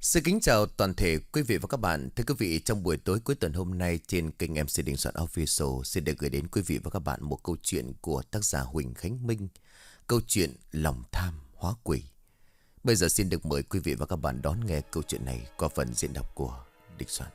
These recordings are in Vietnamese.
Xin kính chào toàn thể quý vị và các bạn. Thưa quý vị, trong buổi tối cuối tuần hôm nay trên kênh MC Đình Soạn Official xin được gửi đến quý vị và các bạn một câu chuyện của tác giả Huỳnh Khánh Minh. Câu chuyện Lòng Tham Hóa Quỷ. Bây giờ xin được mời quý vị và các bạn đón nghe câu chuyện này qua phần diễn đọc của Đình Soạn.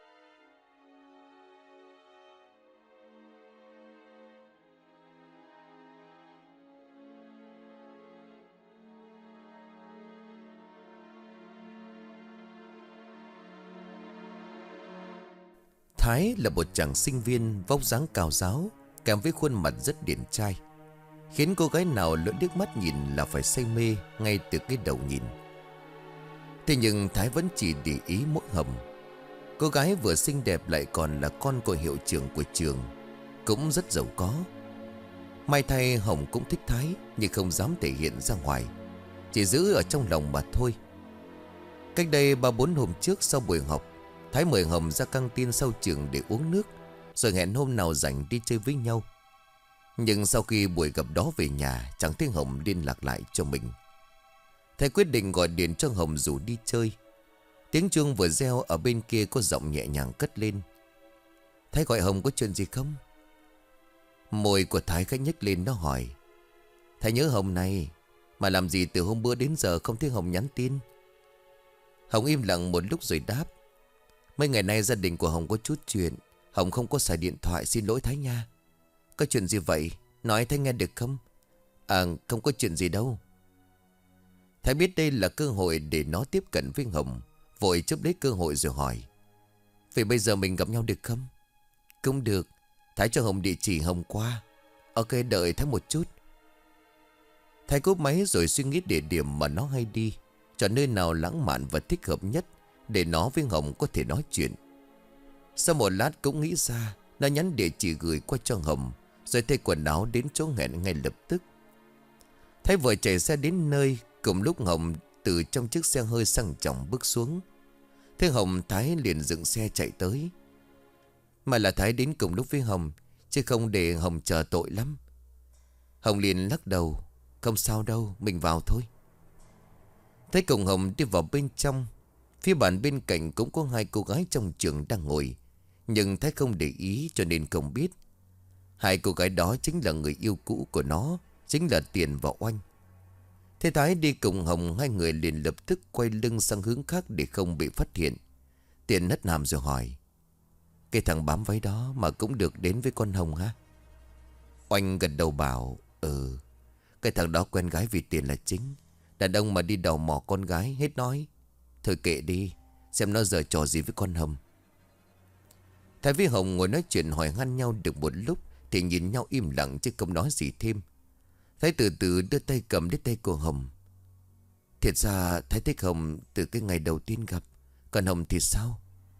Thái là một chàng sinh viên vóc dáng cao ráo, kèm với khuôn mặt rất điển trai, khiến cô gái nào lỡ liếc mắt nhìn là phải say mê ngay từ cái đầu nhìn. Thế nhưng Thái vẫn chỉ để ý mỗi Hồng. Cô gái vừa xinh đẹp lại còn là con của hiệu trưởng của trường, cũng rất giàu có. May thay Hồng cũng thích Thái, nhưng không dám thể hiện ra ngoài, chỉ giữ ở trong lòng mà thôi. Cách đây 3-4 hôm trước sau buổi học, Thái mời Hồng ra căng tin sau trường để uống nước, rồi hẹn hôm nào rảnh đi chơi với nhau. Nhưng sau khi buổi gặp đó về nhà, chẳng thấy Hồng liên lạc lại cho mình. Thái quyết định gọi điện cho Hồng rủ đi chơi. Tiếng chuông vừa reo, ở bên kia có giọng nhẹ nhàng cất lên. Thái gọi Hồng có chuyện gì không? Môi của Thái khẽ nhếch lên, nó hỏi. Thái nhớ Hồng này, mà làm gì từ hôm bữa đến giờ không thấy Hồng nhắn tin? Hồng im lặng một lúc rồi đáp. Mấy ngày nay gia đình của Hồng có chút chuyện, Hồng không có xài điện thoại, xin lỗi Thái nha. Có chuyện gì vậy? Nói Thái nghe được không? À, không có chuyện gì đâu. Thái biết đây là cơ hội để nó tiếp cận với Hồng, vội chấp lấy cơ hội rồi hỏi. Vậy bây giờ mình gặp nhau được không? Không được. Thái cho Hồng địa chỉ Hồng qua. Ok, đợi Thái một chút. Thái cúp máy rồi suy nghĩ địa điểm mà nó hay đi, chọn nơi nào lãng mạn và thích hợp nhất để nó với Hồng có thể nói chuyện. Sau một lát cũng nghĩ ra, nó nhắn địa chỉ gửi qua cho Hồng, rồi thay quần áo đến chỗ hẹn ngay lập tức. Thái vừa chạy xe đến nơi, cùng lúc Hồng từ trong chiếc xe hơi sang trọng bước xuống. Thế Hồng, Thái liền dựng xe chạy tới. Mà là Thái đến cùng lúc với Hồng, chứ không để Hồng chờ tội lắm. Hồng liền lắc đầu. Không sao đâu, mình vào thôi. Thái cùng Hồng đi vào bên trong. Phía bàn bên cạnh cũng có hai cô gái trong trường đang ngồi, nhưng Thái không để ý cho nên không biết. Hai cô gái đó chính là người yêu cũ của nó, chính là Tiền và Oanh. Thế Thái đi cùng Hồng, hai người liền lập tức quay lưng sang hướng khác để không bị phát hiện. Tiền hất hàm rồi hỏi. Cái thằng bám váy đó mà cũng được đến với con Hồng hả? Oanh gật đầu bảo. Ừ, cái thằng đó quen gái vì tiền là chính. Đàn ông mà đi đào mỏ con gái hết nói. Thôi kệ đi, xem nó giờ trò gì với con Hồng. Thái với Hồng ngồi nói chuyện hỏi han nhau được một lúc thì nhìn nhau im lặng chứ không nói gì thêm. Thái từ từ đưa tay cầm lấy tay của Hồng. Thiệt ra Thái thích Hồng từ cái ngày đầu tiên gặp. Còn Hồng thì sao?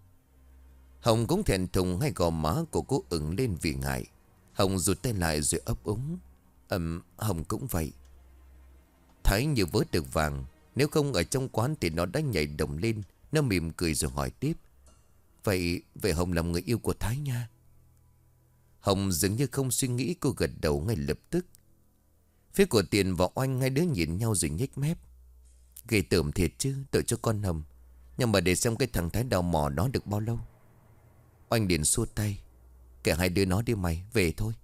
Hồng cũng thẹn thùng, hay gò má của cô ửng lên vì ngại. Hồng rụt tay lại rồi ấp úng. Hồng cũng vậy. Thái như vớ được vàng. Nếu không ở trong quán thì nó đã nhảy đồng lên. Nó mỉm cười rồi hỏi tiếp. Vậy Hồng làm người yêu của Thái nha? Hồng dường như không suy nghĩ, cô gật đầu ngay lập tức. Phía của Tiền và Oanh hai đứa nhìn nhau rồi nhếch mép. Ghê tởm thiệt chứ, tội cho con Hồng. Nhưng mà để xem cái thằng Thái đào mỏ đó được bao lâu. Oanh liền xua tay. Kể hai đứa nó đi mày, về thôi.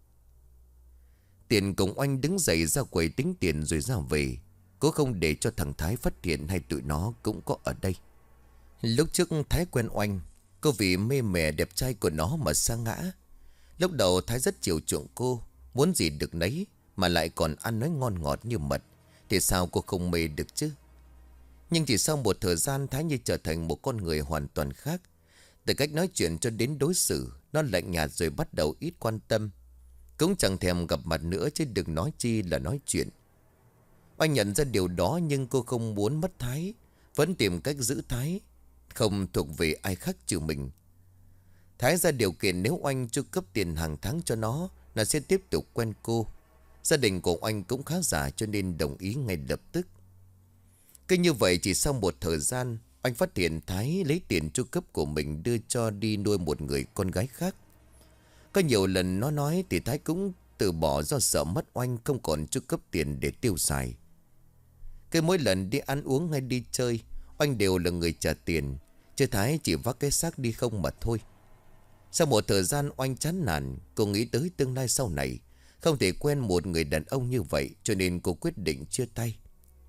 Tiền cùng Oanh đứng dậy ra quầy tính tiền rồi ra về. Cố không để cho thằng Thái phát hiện hay tụi nó cũng có ở đây. Lúc trước Thái quen Oanh, cô vì mê mẻ đẹp trai của nó mà sa ngã. Lúc đầu Thái rất chiều chuộng cô, muốn gì được nấy, mà lại còn ăn nói ngon ngọt như mật, thì sao cô không mê được chứ? Nhưng chỉ sau một thời gian, Thái như trở thành một con người hoàn toàn khác. Từ cách nói chuyện cho đến đối xử, nó lạnh nhạt rồi bắt đầu ít quan tâm. Cũng chẳng thèm gặp mặt nữa, chứ đừng nói chi là nói chuyện. Oanh nhận ra điều đó nhưng cô không muốn mất Thái, vẫn tìm cách giữ Thái không thuộc về ai khác trừ mình. Thái ra điều kiện nếu Oanh chu cấp tiền hàng tháng cho nó sẽ tiếp tục quen cô. Gia đình của Oanh cũng khá giả cho nên đồng ý ngay lập tức. Cứ như vậy chỉ sau một thời gian, Oanh phát hiện Thái lấy tiền chu cấp của mình đưa cho đi nuôi một người con gái khác. Có nhiều lần nó nói thì Thái cũng từ bỏ do sợ mất Oanh, không còn chu cấp tiền để tiêu xài. Cứ mỗi lần đi ăn uống hay đi chơi, Oanh đều là người trả tiền, chứ Thái chỉ vác cái xác đi không mà thôi. Sau một thời gian Oanh chán nản, cô nghĩ tới tương lai sau này không thể quen một người đàn ông như vậy, cho nên cô quyết định chia tay.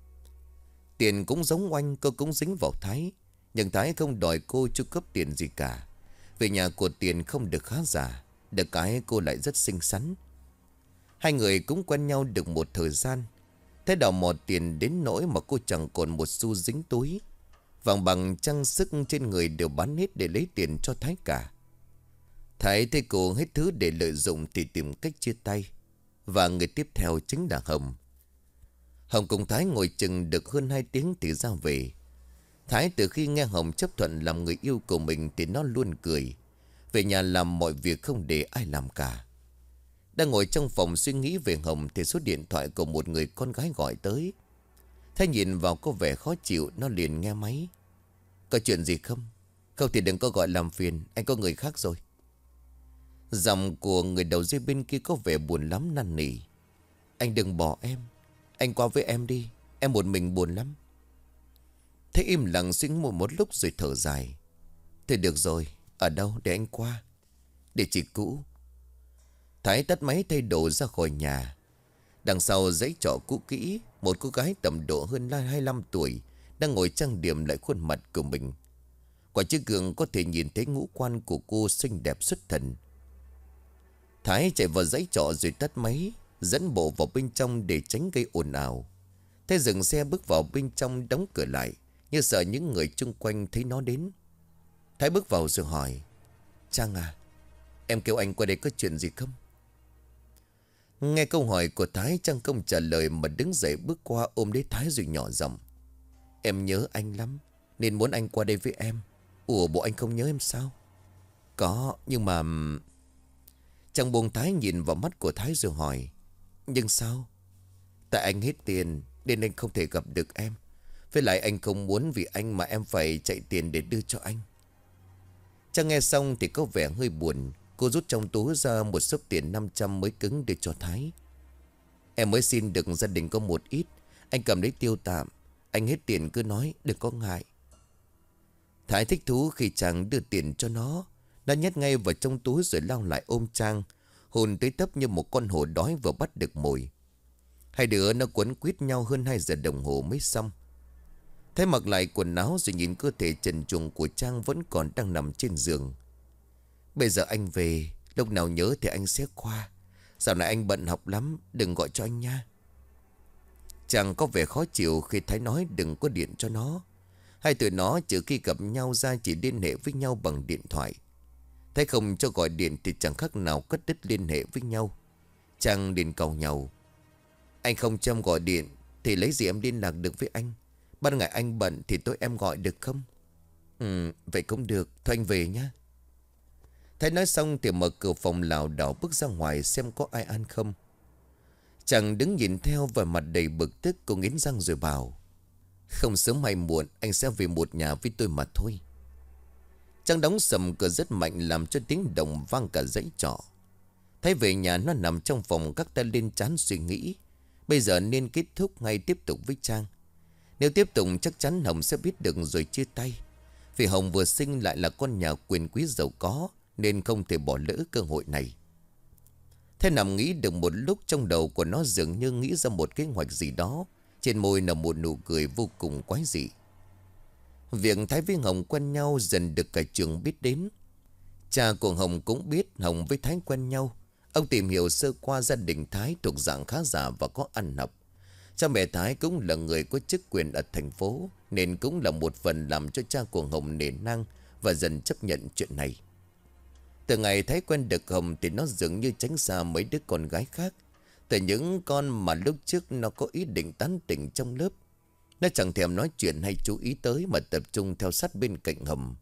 Tiền cũng giống Oanh, cô cũng dính vào Thái. Nhưng Thái không đòi cô chu cấp tiền gì cả. Về nhà của Tiền không được khá giả, được cái cô lại rất xinh xắn. Hai người cũng quen nhau được một thời gian. Thế đào mò tiền đến nỗi mà cô chẳng còn một xu dính túi. Vàng bằng trang sức trên người đều bán hết để lấy tiền cho Thái cả. Thái thấy cô hết thứ để lợi dụng thì tìm cách chia tay. Và người tiếp theo chính là Hồng. Hồng cùng Thái ngồi chừng được hơn 2 tiếng thì ra về. Thái từ khi nghe Hồng chấp thuận làm người yêu của mình thì nó luôn cười. Về nhà làm mọi việc không để ai làm cả. Đang ngồi trong phòng suy nghĩ về Hồng thì số điện thoại của một người con gái gọi tới. Thái nhìn vào có vẻ khó chịu, nó liền nghe máy. Có chuyện gì không? Không thì đừng có gọi làm phiền, anh có người khác rồi. Giọng của người đầu dây bên kia có vẻ buồn lắm, năn nỉ. Anh đừng bỏ em, anh qua với em đi, em một mình buồn lắm. Thế im lặng suy nghĩ một lúc rồi thở dài. Thôi được rồi, ở đâu để anh qua? Địa chỉ cũ. Thái tắt máy thay đồ ra khỏi nhà. Đằng sau dãy trọ cũ kỹ, một cô gái tầm độ hơn 25 tuổi đang ngồi trang điểm lại khuôn mặt của mình. Qua chiếc gương có thể nhìn thấy ngũ quan của cô xinh đẹp xuất thần. Thái chạy vào dãy trọ rồi tắt máy, dẫn bộ vào bên trong để tránh gây ồn ào. Thái dừng xe bước vào bên trong, đóng cửa lại, như sợ những người chung quanh thấy nó đến. Thái bước vào rồi hỏi. Trang à, em kêu anh qua đây có chuyện gì không? Nghe câu hỏi của Thái, Trang không trả lời mà đứng dậy bước qua ôm lấy Thái rồi nhỏ giọng. Em nhớ anh lắm nên muốn anh qua đây với em. Ủa bộ anh không nhớ em sao? Có nhưng mà... Trang buông Thái nhìn vào mắt của Thái rồi hỏi. Nhưng sao? Tại anh hết tiền nên anh không thể gặp được em. Với lại anh không muốn vì anh mà em phải chạy tiền để đưa cho anh. Trang nghe xong thì có vẻ hơi buồn. Cô rút trong túi ra một xấp tiền 500 mới cứng để cho Thái. Em mới xin được gia đình có một ít, anh cầm lấy tiêu tạm. Anh hết tiền cứ nói, đừng có ngại. Thái thích thú khi Trang đưa tiền cho nó. Nó nhét ngay vào trong túi rồi lao lại ôm Trang, hồn tới tấp như một con hổ đói vừa bắt được mồi. Hai đứa nó quấn quýt nhau hơn 2 giờ đồng hồ mới xong. Thái mặc lại quần áo rồi nhìn cơ thể trần truồng của Trang vẫn còn đang nằm trên giường. Bây giờ anh về, lúc nào nhớ thì anh sẽ qua. Dạo này anh bận học lắm, đừng gọi cho anh nha. Trang có vẻ khó chịu khi Thái nói đừng có điện cho nó. Hai tụi nó trừ khi gặp nhau ra chỉ liên hệ với nhau bằng điện thoại. Thái không cho gọi điện thì chẳng khác nào cắt đứt liên hệ với nhau. Trang liền cầu nhau. Anh không chăm gọi điện thì lấy gì em liên lạc được với anh? Ban ngày anh bận thì tối em gọi được không? Vậy cũng được, thôi anh về nhé. Thái nói xong thì mở cửa phòng lảo đảo bước ra ngoài xem có ai ăn không. Chàng đứng nhìn theo và mặt đầy bực tức. Cô nghiến răng rồi bảo. Không sớm hay muộn anh sẽ về một nhà với tôi mà thôi. Chàng đóng sầm cửa rất mạnh làm cho tiếng động vang cả dãy trọ. Thái về nhà nó nằm trong phòng các tay lên trán suy nghĩ. Bây giờ nên kết thúc hay tiếp tục với Trang? Nếu tiếp tục chắc chắn Hồng sẽ biết được rồi chia tay. Vì Hồng vừa sinh lại là con nhà quyền quý giàu có nên không thể bỏ lỡ cơ hội này. Thế nằm nghĩ được một lúc, trong đầu của nó dường như nghĩ ra một kế hoạch gì đó. Trên môi là một nụ cười vô cùng quái dị. Việc Thái với Hồng quen nhau dần được cả trường biết đến. Cha của Hồng cũng biết Hồng với Thái quen nhau. Ông tìm hiểu sơ qua gia đình Thái thuộc dạng khá giả và có ăn học. Cha mẹ Thái cũng là người có chức quyền ở thành phố, nên cũng là một phần làm cho cha của Hồng nể nang và dần chấp nhận chuyện này. Từ ngày Thái quen được Hồng thì nó dường như tránh xa mấy đứa con gái khác. Từ những con mà lúc trước nó có ý định tán tỉnh trong lớp, nó chẳng thèm nói chuyện hay chú ý tới mà tập trung theo sát bên cạnh Hồng.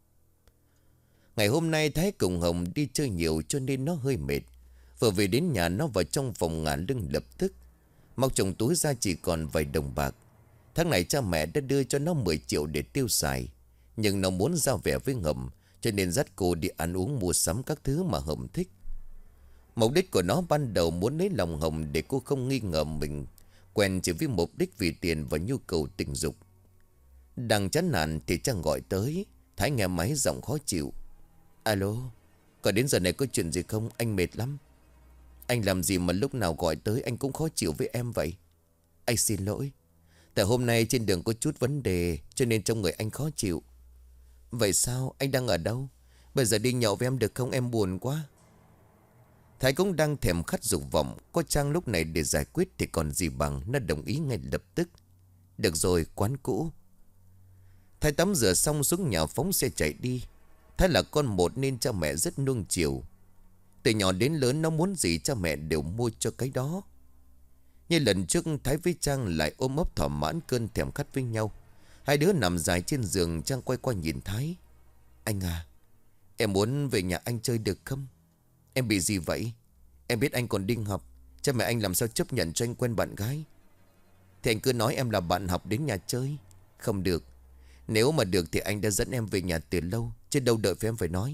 Ngày hôm nay Thái cùng Hồng đi chơi nhiều cho nên nó hơi mệt. Vừa về đến nhà nó vào trong phòng ngả lưng lập tức. Móc trong túi ra chỉ còn vài đồng bạc. Tháng này cha mẹ đã đưa cho nó 10 triệu để tiêu xài. Nhưng nó muốn giao vẻ với Hồng, cho nên dắt cô đi ăn uống mua sắm các thứ mà Hồng thích. Mục đích của nó ban đầu muốn lấy lòng Hồng để cô không nghi ngờ mình quen chỉ với mục đích vì tiền và nhu cầu tình dục. Đang chán nản thì Trang gọi tới. Thái nghe máy giọng khó chịu. Alo, có đến giờ này có chuyện gì không? Anh mệt lắm. Anh làm gì mà lúc nào gọi tới anh cũng khó chịu với em vậy? Anh xin lỗi. Tại hôm nay trên đường có chút vấn đề cho nên trong người anh khó chịu. Vậy sao? Anh đang ở đâu? Bây giờ đi nhậu với em được không? Em buồn quá. Thái cũng đang thèm khát dục vọng. Có Trang lúc này để giải quyết thì còn gì bằng. Nó đồng ý ngay lập tức. Được rồi, quán cũ. Thái tắm rửa xong xuống nhà phóng xe chạy đi. Thái là con một nên cha mẹ rất nuông chiều. Từ nhỏ đến lớn nó muốn gì cha mẹ đều mua cho cái đó. Như lần trước Thái với Trang lại ôm ấp thỏa mãn cơn thèm khát với nhau. Hai đứa nằm dài trên giường. Trang quay qua nhìn Thái. Anh à, em muốn về nhà anh chơi được không? Em bị gì vậy? Em biết anh còn đi học. Cha mẹ anh làm sao chấp nhận cho anh quen bạn gái? Thì anh cứ nói em là bạn học đến nhà chơi. Không được. Nếu mà được thì anh đã dẫn em về nhà từ lâu. Chứ đâu đợi phải em phải nói.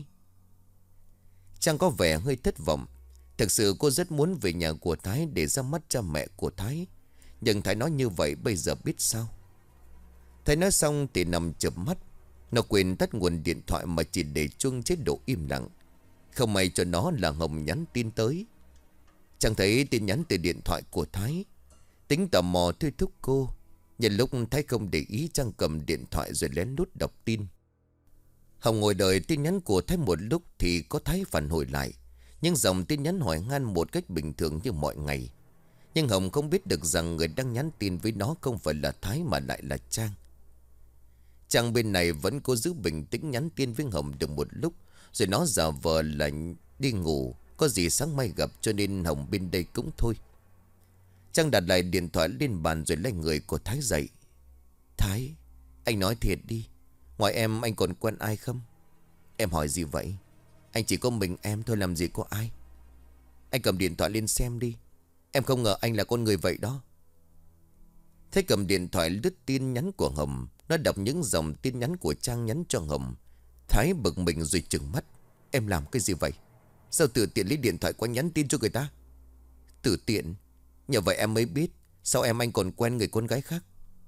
Trang có vẻ hơi thất vọng. Thực sự cô rất muốn về nhà của Thái để ra mắt cha mẹ của Thái. Nhưng Thái nói như vậy bây giờ biết sao? Thái nói xong thì nằm chợp mắt. Nó quên tắt nguồn điện thoại mà chỉ để chuông chế độ im lặng. Không may cho nó là Hồng nhắn tin tới. Trang thấy tin nhắn từ điện thoại của Thái. Tính tò mò thôi thúc cô. Nhân lúc Thái không để ý, Trang cầm điện thoại rồi lén lút đọc tin. Hồng ngồi đợi tin nhắn của Thái một lúc thì có Thái phản hồi lại. Nhưng dòng tin nhắn hỏi han một cách bình thường như mọi ngày. Nhưng Hồng không biết được rằng người đang nhắn tin với nó không phải là Thái mà lại là Trang. Trang bên này vẫn cố giữ bình tĩnh nhắn tin với Hồng được một lúc. Rồi nó giả vờ là đi ngủ. Có gì sáng mai gặp cho nên Hồng bên đây cũng thôi. Trang đặt lại điện thoại lên bàn rồi lấy người của Thái dậy. Thái, anh nói thiệt đi. Ngoài em anh còn quen ai không? Em hỏi gì vậy? Anh chỉ có mình em thôi, làm gì có ai. Anh cầm điện thoại lên xem đi. Em không ngờ anh là con người vậy đó. Thái cầm điện thoại lướt tin nhắn của Hồng. Nó đọc những dòng tin nhắn của Trang nhắn cho Hồng. Thái bực mình rồi trừng mắt. Em làm cái gì vậy? Sao tự tiện lấy điện thoại qua nhắn tin cho người ta? Tự tiện? Nhờ vậy em mới biết sao em anh còn quen người con gái khác.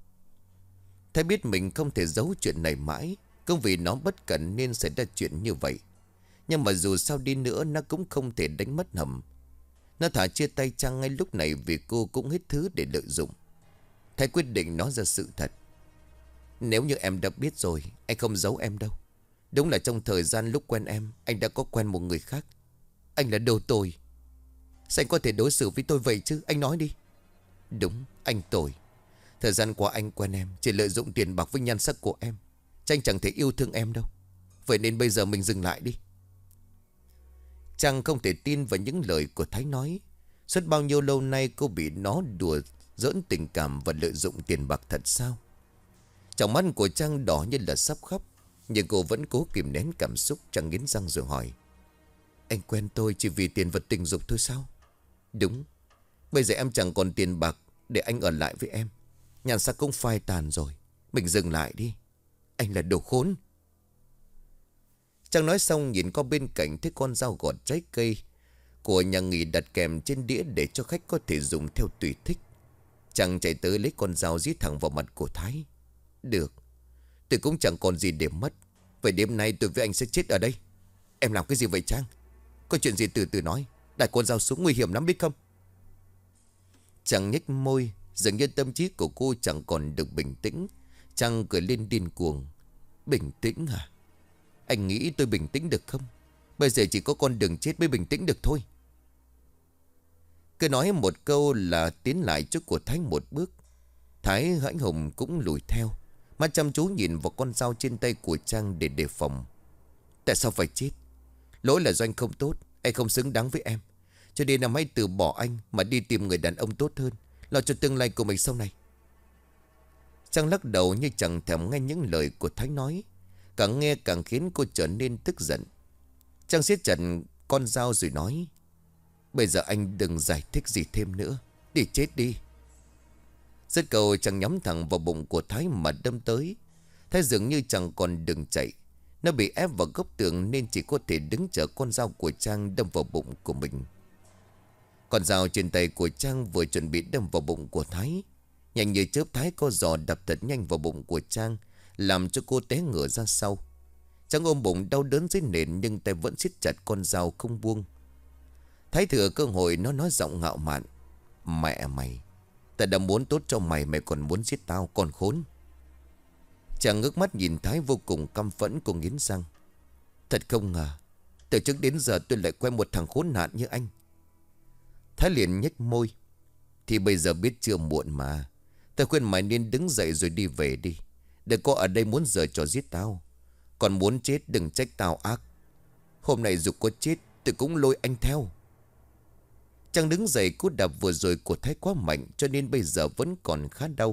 Thái biết mình không thể giấu chuyện này mãi. Cũng vì nó bất cẩn nên xảy ra chuyện như vậy. Nhưng mà dù sao đi nữa nó cũng không thể đánh mất Hồng. Nó thả chia tay Trang ngay lúc này vì cô cũng hết thứ để lợi dụng. Thái quyết định nói ra sự thật. Nếu như em đã biết rồi, anh không giấu em đâu. Đúng là trong thời gian lúc quen em, anh đã có quen một người khác. Anh là đồ tồi. Sao anh có thể đối xử với tôi vậy chứ? Anh nói đi. Đúng, anh tồi. Thời gian qua anh quen em chỉ lợi dụng tiền bạc với nhan sắc của em. Chứ anh chẳng thể yêu thương em đâu. Vậy nên bây giờ mình dừng lại đi. Trang không thể tin vào những lời của Thái nói. Suốt bao nhiêu lâu nay cô bị nó đùa giỡn tình cảm và lợi dụng tiền bạc thật sao? Trong mắt của Trang đỏ như là sắp khóc. Nhưng cô vẫn cố kìm nén cảm xúc. Trang nghiến răng rồi hỏi. Anh quen tôi chỉ vì tiền vật tình dục thôi sao? Đúng. Bây giờ em chẳng còn tiền bạc để anh ở lại với em. Nhan sắc cũng phai tàn rồi. Mình dừng lại đi. Anh là đồ khốn. Trang nói xong nhìn qua bên cạnh thấy con dao gọt trái cây của nhà nghỉ đặt kèm trên đĩa để cho khách có thể dùng theo tùy thích. Trang chạy tới lấy con dao dí thẳng vào mặt của Thái. Được. Tôi cũng chẳng còn gì để mất. Vậy đêm nay tôi với anh sẽ chết ở đây. Em làm cái gì vậy Trang? Có chuyện gì từ từ nói. Đặt con dao xuống nguy hiểm lắm biết không? Trang nhếch môi. Dường như tâm trí của cô chẳng còn được bình tĩnh. Trang cười lên điên cuồng. Bình tĩnh à? Anh nghĩ tôi bình tĩnh được không? Bây giờ chỉ có con đường chết mới bình tĩnh được thôi. Cứ nói một câu là tiến lại trước của Thái một bước. Thái hãnh hùng cũng lùi theo. Mắt chăm chú nhìn vào con dao trên tay của Trang để đề phòng. Tại sao phải chết? Lỗi là do anh không tốt. Anh không xứng đáng với em. Cho nên là hãy từ bỏ anh mà đi tìm người đàn ông tốt hơn, lo cho tương lai của mình sau này. Trang lắc đầu như chẳng thèm nghe những lời của Thái nói. Càng nghe càng khiến cô trở nên tức giận. Trang siết chặt con dao rồi nói. Bây giờ anh đừng giải thích gì thêm nữa. Đi chết đi. Dứt câu Trang nhắm thẳng vào bụng của Thái mà đâm tới. Thái dường như chẳng còn đường chạy. Nó bị ép vào góc tường nên chỉ có thể đứng chờ con dao của Trang đâm vào bụng của mình. Con dao trên tay của Trang vừa chuẩn bị đâm vào bụng của Thái. Nhanh như chớp Thái co giò đập thật nhanh vào bụng của Trang, làm cho cô té ngửa ra sau. Chàng ôm bụng đau đớn dưới nền, nhưng tay vẫn siết chặt con dao không buông. Thái thừa cơ hội, nó nói giọng ngạo mạn: "Mẹ mày, ta đã muốn tốt cho mày, mày còn muốn giết tao, con khốn." Chàng ngước mắt nhìn Thái vô cùng căm phẫn. Cô nghiến răng: "Thật không ngờ, từ trước đến giờ tôi lại quen một thằng khốn nạn như anh." Thái liền nhếch môi: "Thì bây giờ biết chưa muộn mà. Ta khuyên mày nên đứng dậy rồi đi về đi. Đừng có ở đây muốn giở trò giết tao. Còn muốn chết đừng trách tao ác. Hôm nay dù có chết tôi cũng lôi anh theo." Chàng đứng dậy, cú đạp vừa rồi của Thái quá mạnh, cho nên bây giờ vẫn còn khá đau.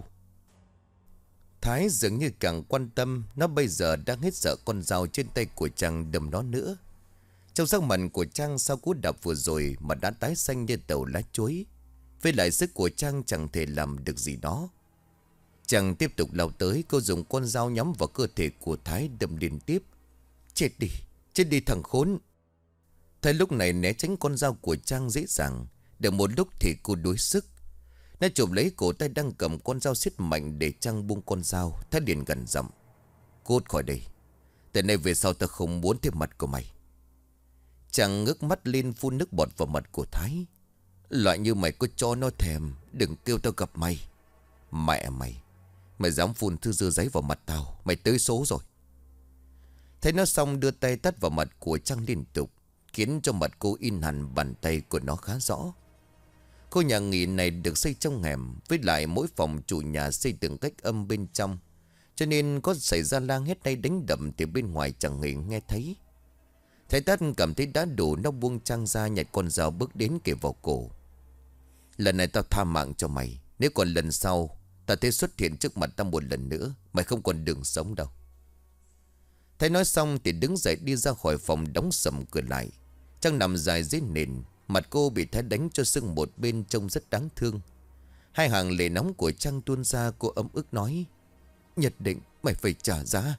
Thái dường như càng quan tâm. Nó bây giờ đang hết sợ con dao trên tay của chàng đâm nó nữa. Trong sắc mặt của Trang sau cú đạp vừa rồi mà đã tái xanh như tàu lá chuối. Với lại sức của Trang chẳng thể làm được gì đó. Chàng tiếp tục lao tới. Cô dùng con dao nhắm vào cơ thể của Thái đâm liên tiếp. Chết đi thằng khốn." Thái lúc này né tránh con dao của Trang dễ dàng. Được một lúc thì cô đuối sức. Nó chụp lấy cổ tay đang cầm con dao siết mạnh để Trang buông con dao. Thái liền gần giọng: "Cút khỏi đây. Từ nay về sau ta không muốn thấy mặt của mày." Chàng ngước mắt lên phun nước bọt vào mặt của Thái: "Loại như mày có cho nó thèm, đừng kêu tao gặp mày. Mẹ mày, mày dám phun thứ dưa giấy vào mặt tao, mày tới số rồi." Thấy nó xong, đưa tay tát vào mặt của Trang liên tục, khiến cho mặt cô in hẳn bàn tay của nó khá rõ. Khu nhà nghỉ này được xây trong hẻm, với lại mỗi phòng chủ nhà xây từng cách âm bên trong, cho nên có xảy ra lang hét hay đánh đập thì bên ngoài chẳng hề nghe thấy. Thầy Tát cảm thấy đã đủ, nó buông Trang ra, nhặt con dao bước đến kề vào cổ. "Lần này tao tha mạng cho mày. Nếu còn lần sau tao thấy xuất hiện trước mặt tao một lần nữa, mày không còn đường sống đâu." Thầy nói xong thì đứng dậy đi ra khỏi phòng, đóng sầm cửa lại. Trang nằm dài dưới nền. Mặt cô bị Thái đánh cho sưng một bên, trông rất đáng thương. Hai hàng lệ nóng của Trang tuôn ra. Cô ấm ức nói: "Nhất định mày phải trả giá."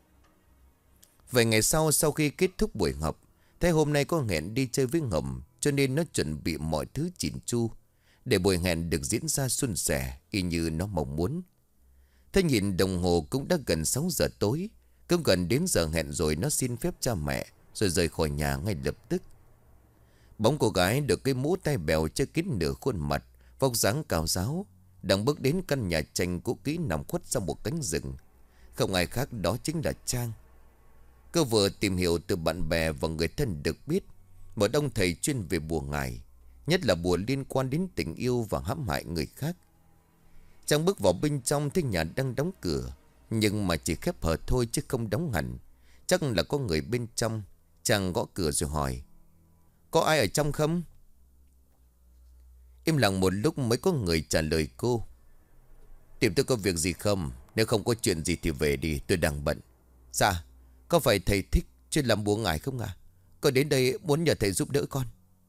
Vài ngày sau khi kết thúc buổi họp, Thái hôm nay có hẹn đi chơi với Ngầm, cho nên nó chuẩn bị mọi thứ chỉn chu để buổi hẹn được diễn ra suôn sẻ y như nó mong muốn. Thái nhìn đồng hồ cũng đã gần 6 giờ tối. Cũng gần đến giờ hẹn rồi, nó xin phép cha mẹ rồi rời khỏi nhà ngay lập tức. Bóng cô gái được cái mũ tai bèo che kín nửa khuôn mặt, vóc dáng cao ráo, đang bước đến căn nhà tranh cũ kỹ nằm khuất sau một cánh rừng. Không ai khác đó chính là Trang. Cô vừa tìm hiểu từ bạn bè và người thân được biết, một ông thầy chuyên về bùa ngải, nhất là bùa liên quan đến tình yêu và hãm hại người khác. Trang bước vào bên trong thấy nhà đang đóng cửa, nhưng mà chỉ khép hờ thôi chứ không đóng hẳn. Chắc là có người bên trong. Trang gõ cửa rồi hỏi: "Có ai ở trong không?" Im lặng một lúc mới có người trả lời cô: "Tìm tôi có việc gì không? Nếu không có chuyện gì thì về đi, tôi đang bận." "Dạ, có phải thầy Thích chuyên làm bùa ngải không ạ? Con đến đây muốn nhờ thầy giúp đỡ con."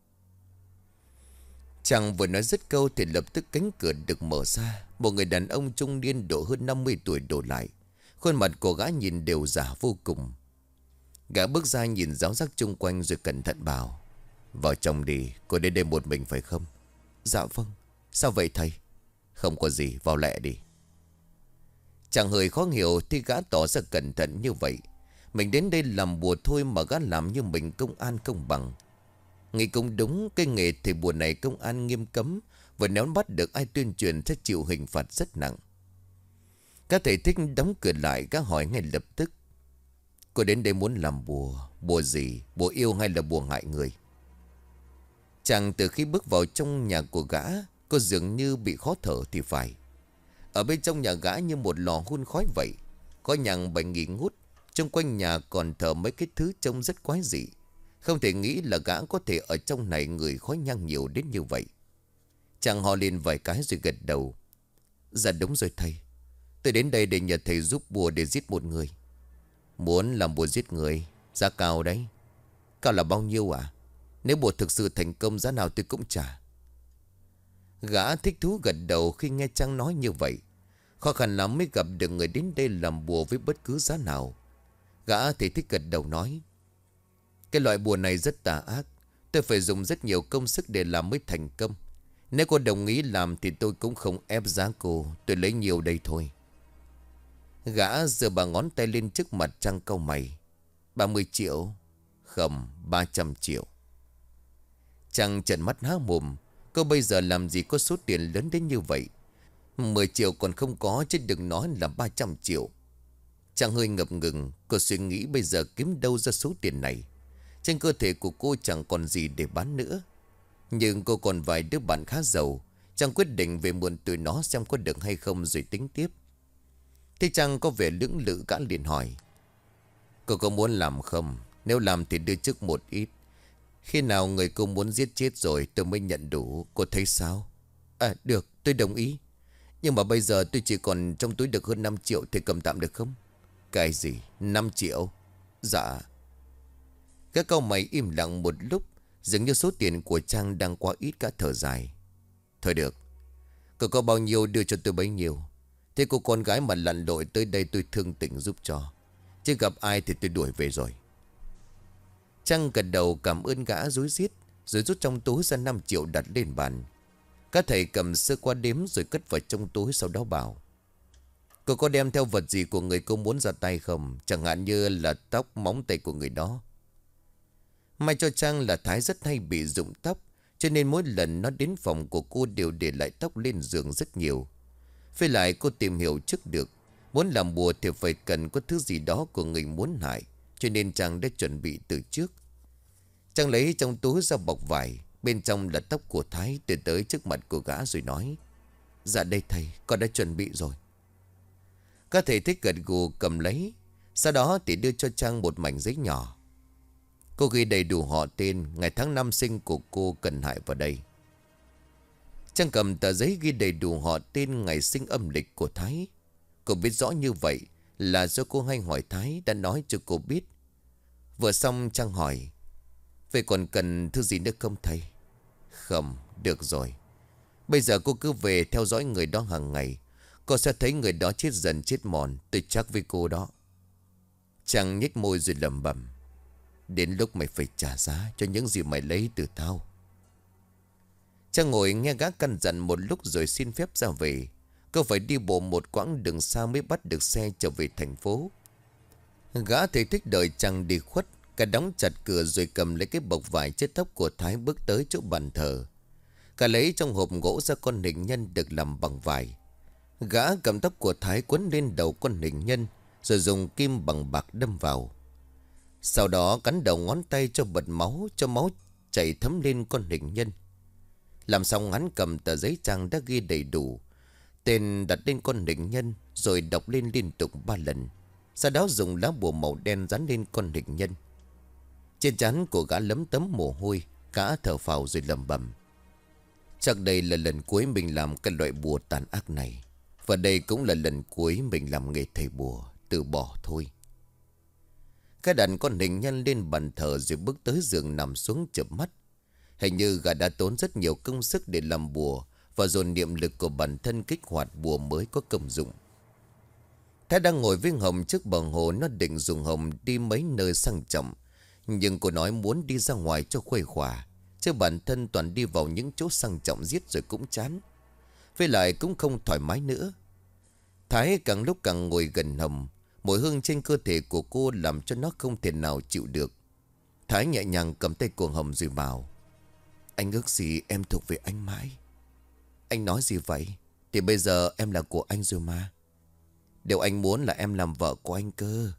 Chàng vừa nói dứt câu thì lập tức cánh cửa được mở ra. Một người đàn ông trung niên độ hơn 50 tuổi đổ lại. Khuôn mặt của gã nhìn đều già vô cùng. Gã bước ra nhìn ráo rác chung quanh rồi cẩn thận bảo: "Vào trong đi, cô đến đây một mình phải không?" "Dạ vâng." "Sao vậy thầy?" "Không có gì, vào lẹ đi." Chàng hơi khó hiểu thì gã tỏ ra cẩn thận như vậy. Mình đến đây làm bùa thôi mà gã làm như mình công an công bằng. Nghĩ cũng đúng, cái nghề thầy bùa này công an nghiêm cấm, và nếu bắt được ai tuyên truyền sẽ chịu hình phạt rất nặng. Các thầy Thích đóng cửa lại. Gã hỏi ngay lập tức: "Cô đến đây muốn làm bùa? Bùa gì? Bùa yêu hay là bùa hại người?" Chàng từ khi bước vào trong nhà của gã, cô dường như bị khó thở thì phải. Ở bên trong nhà gã như một lò hun khói vậy. Khói nhang bành nghỉ ngút. Trong quanh nhà còn thở mấy cái thứ trông rất quái dị. Không thể nghĩ là gã có thể ở trong này ngửi khói nhang nhiều đến như vậy. Chàng hò lên vài cái rồi gật đầu: "Dạ đúng rồi thầy. Tôi đến đây để nhờ thầy giúp bùa để giết một người." "Muốn làm bùa giết người? Giá cao đấy." "Cao là bao nhiêu à? Nếu bùa thực sự thành công giá nào tôi cũng trả." Gã thích thú gật đầu khi nghe Trang nói như vậy. Khó khăn lắm mới gặp được người đến đây làm bùa với bất cứ giá nào. Gã thì thích gật đầu nói: "Cái loại bùa này rất tà ác. Tôi phải dùng rất nhiều công sức để làm mới thành công. Nếu cô đồng ý làm thì tôi cũng không ép giá cô. Tôi lấy nhiều đây thôi." Gã giơ ba ngón tay lên trước mặt Trang cau mày. 30 triệu? Không, 300 triệu. Trang trợn mắt há mồm. Cô bây giờ làm gì có số tiền lớn đến như vậy? 10 triệu còn không có, chứ đừng nói là 300 triệu. Trang hơi ngập ngừng. Cô suy nghĩ bây giờ kiếm đâu ra số tiền này. Trên cơ thể của cô chẳng còn gì để bán nữa. Nhưng cô còn vài đứa bạn khá giàu. Trang quyết định về mượn tụi nó xem có được hay không rồi tính tiếp. Thế Trang có vẻ lưỡng lự, gã liền hỏi. Cô có muốn làm không? Nếu làm thì đưa trước một ít. Khi nào người cô muốn giết chết rồi tôi mới nhận đủ. Cô thấy sao? À được, tôi đồng ý. Nhưng mà bây giờ tôi chỉ còn trong túi được hơn 5 triệu. Thì cầm tạm được không? Cái gì? 5 triệu? Dạ. Các câu mày im lặng một lúc. Dường như số tiền của Trang đang quá ít, cả thở dài. Thôi được, cô có bao nhiêu đưa cho tôi bấy nhiêu. Thế cô con gái mà lặn lội tới đây tôi thương tình giúp cho. Chứ gặp ai thì tôi đuổi về rồi. Trang gật đầu cảm ơn gã rối rít. Rồi rút trong túi ra 5 triệu đặt lên bàn. Các thầy cầm sơ qua đếm rồi cất vào trong túi, sau đó bảo. Cô có đem theo vật gì của người cô muốn ra tay không? Chẳng hạn như là tóc, móng tay của người đó. May cho Trang là Thái rất hay bị rụng tóc, cho nên mỗi lần nó đến phòng của cô đều để lại tóc lên giường rất nhiều. Với lại cô tìm hiểu trước được, muốn làm bùa thì phải cần có thứ gì đó của người muốn hại, cho nên Trang đã chuẩn bị từ trước. Trang lấy trong túi ra bọc vải, bên trong là tóc của Thái, đưa tới trước mặt của gã rồi nói. Dạ đây thầy, con đã chuẩn bị rồi. Các thầy thích gật gù cầm lấy. Sau đó thì đưa cho Trang một mảnh giấy nhỏ. Cô ghi đầy đủ họ tên, ngày tháng năm sinh của cô cần hại vào đây. Trang cầm tờ giấy ghi đầy đủ họ tên, ngày sinh âm lịch của Thái. Cô biết rõ như vậy là do cô hay hỏi Thái đã nói cho cô biết. Vừa xong Trang hỏi. Vậy còn cần thứ gì nữa không thầy? Không, được rồi. Bây giờ cô cứ về theo dõi người đó hàng ngày. Cô sẽ thấy người đó chết dần chết mòn, tôi chắc với cô đó. Trang nhếch môi rồi lẩm bẩm. Đến lúc mày phải trả giá cho những gì mày lấy từ tao. Trang ngồi nghe gã căn dặn một lúc rồi xin phép ra về. Cô phải đi bộ một quãng đường xa mới bắt được xe trở về thành phố. Gã thầy thích đợi Trang đi khuất. Cả đóng chặt cửa rồi cầm lấy cái bọc vải chết tóc của Thái bước tới chỗ bàn thờ. Cả lấy trong hộp gỗ ra con hình nhân được làm bằng vải. Gã cầm tóc của Thái quấn lên đầu con hình nhân, rồi dùng kim bằng bạc đâm vào. Sau đó cắn đầu ngón tay cho bật máu, cho máu chảy thấm lên con hình nhân. Làm xong hắn cầm tờ giấy Trang đã ghi đầy đủ tên đặt lên con hình nhân, rồi đọc lên liên tục 3 lần. Sau đó dùng lá bùa màu đen dán lên con hình nhân. Trên trán của gã lấm tấm mồ hôi, gã thở phào rồi lẩm bẩm. Chắc đây là lần cuối mình làm cái loại bùa tàn ác này. Và đây cũng là lần cuối mình làm nghề thầy bùa, từ bỏ thôi. Cái đặt con hình nhân lên bàn thờ rồi bước tới giường nằm xuống chợp mắt. Hình như gã đã tốn rất nhiều công sức để làm bùa và dồn niệm lực của bản thân kích hoạt bùa mới có công dụng. Thái đang ngồi với Hồng trước bờ hồ, nó định dùng Hồng đi mấy nơi sang trọng. Nhưng cô nói muốn đi ra ngoài cho khuây khỏa, chứ bản thân toàn đi vào những chỗ sang trọng giết rồi cũng chán. Với lại cũng không thoải mái nữa. Thái càng lúc càng ngồi gần Hồng. Mùi hương trên cơ thể của cô làm cho nó không thể nào chịu được. Thái nhẹ nhàng cầm tay của Hồng rồi bảo. Anh ước gì em thuộc về anh mãi. Anh nói gì vậy? Thì bây giờ em là của anh rồi mà. Điều anh muốn là em làm vợ của anh cơ.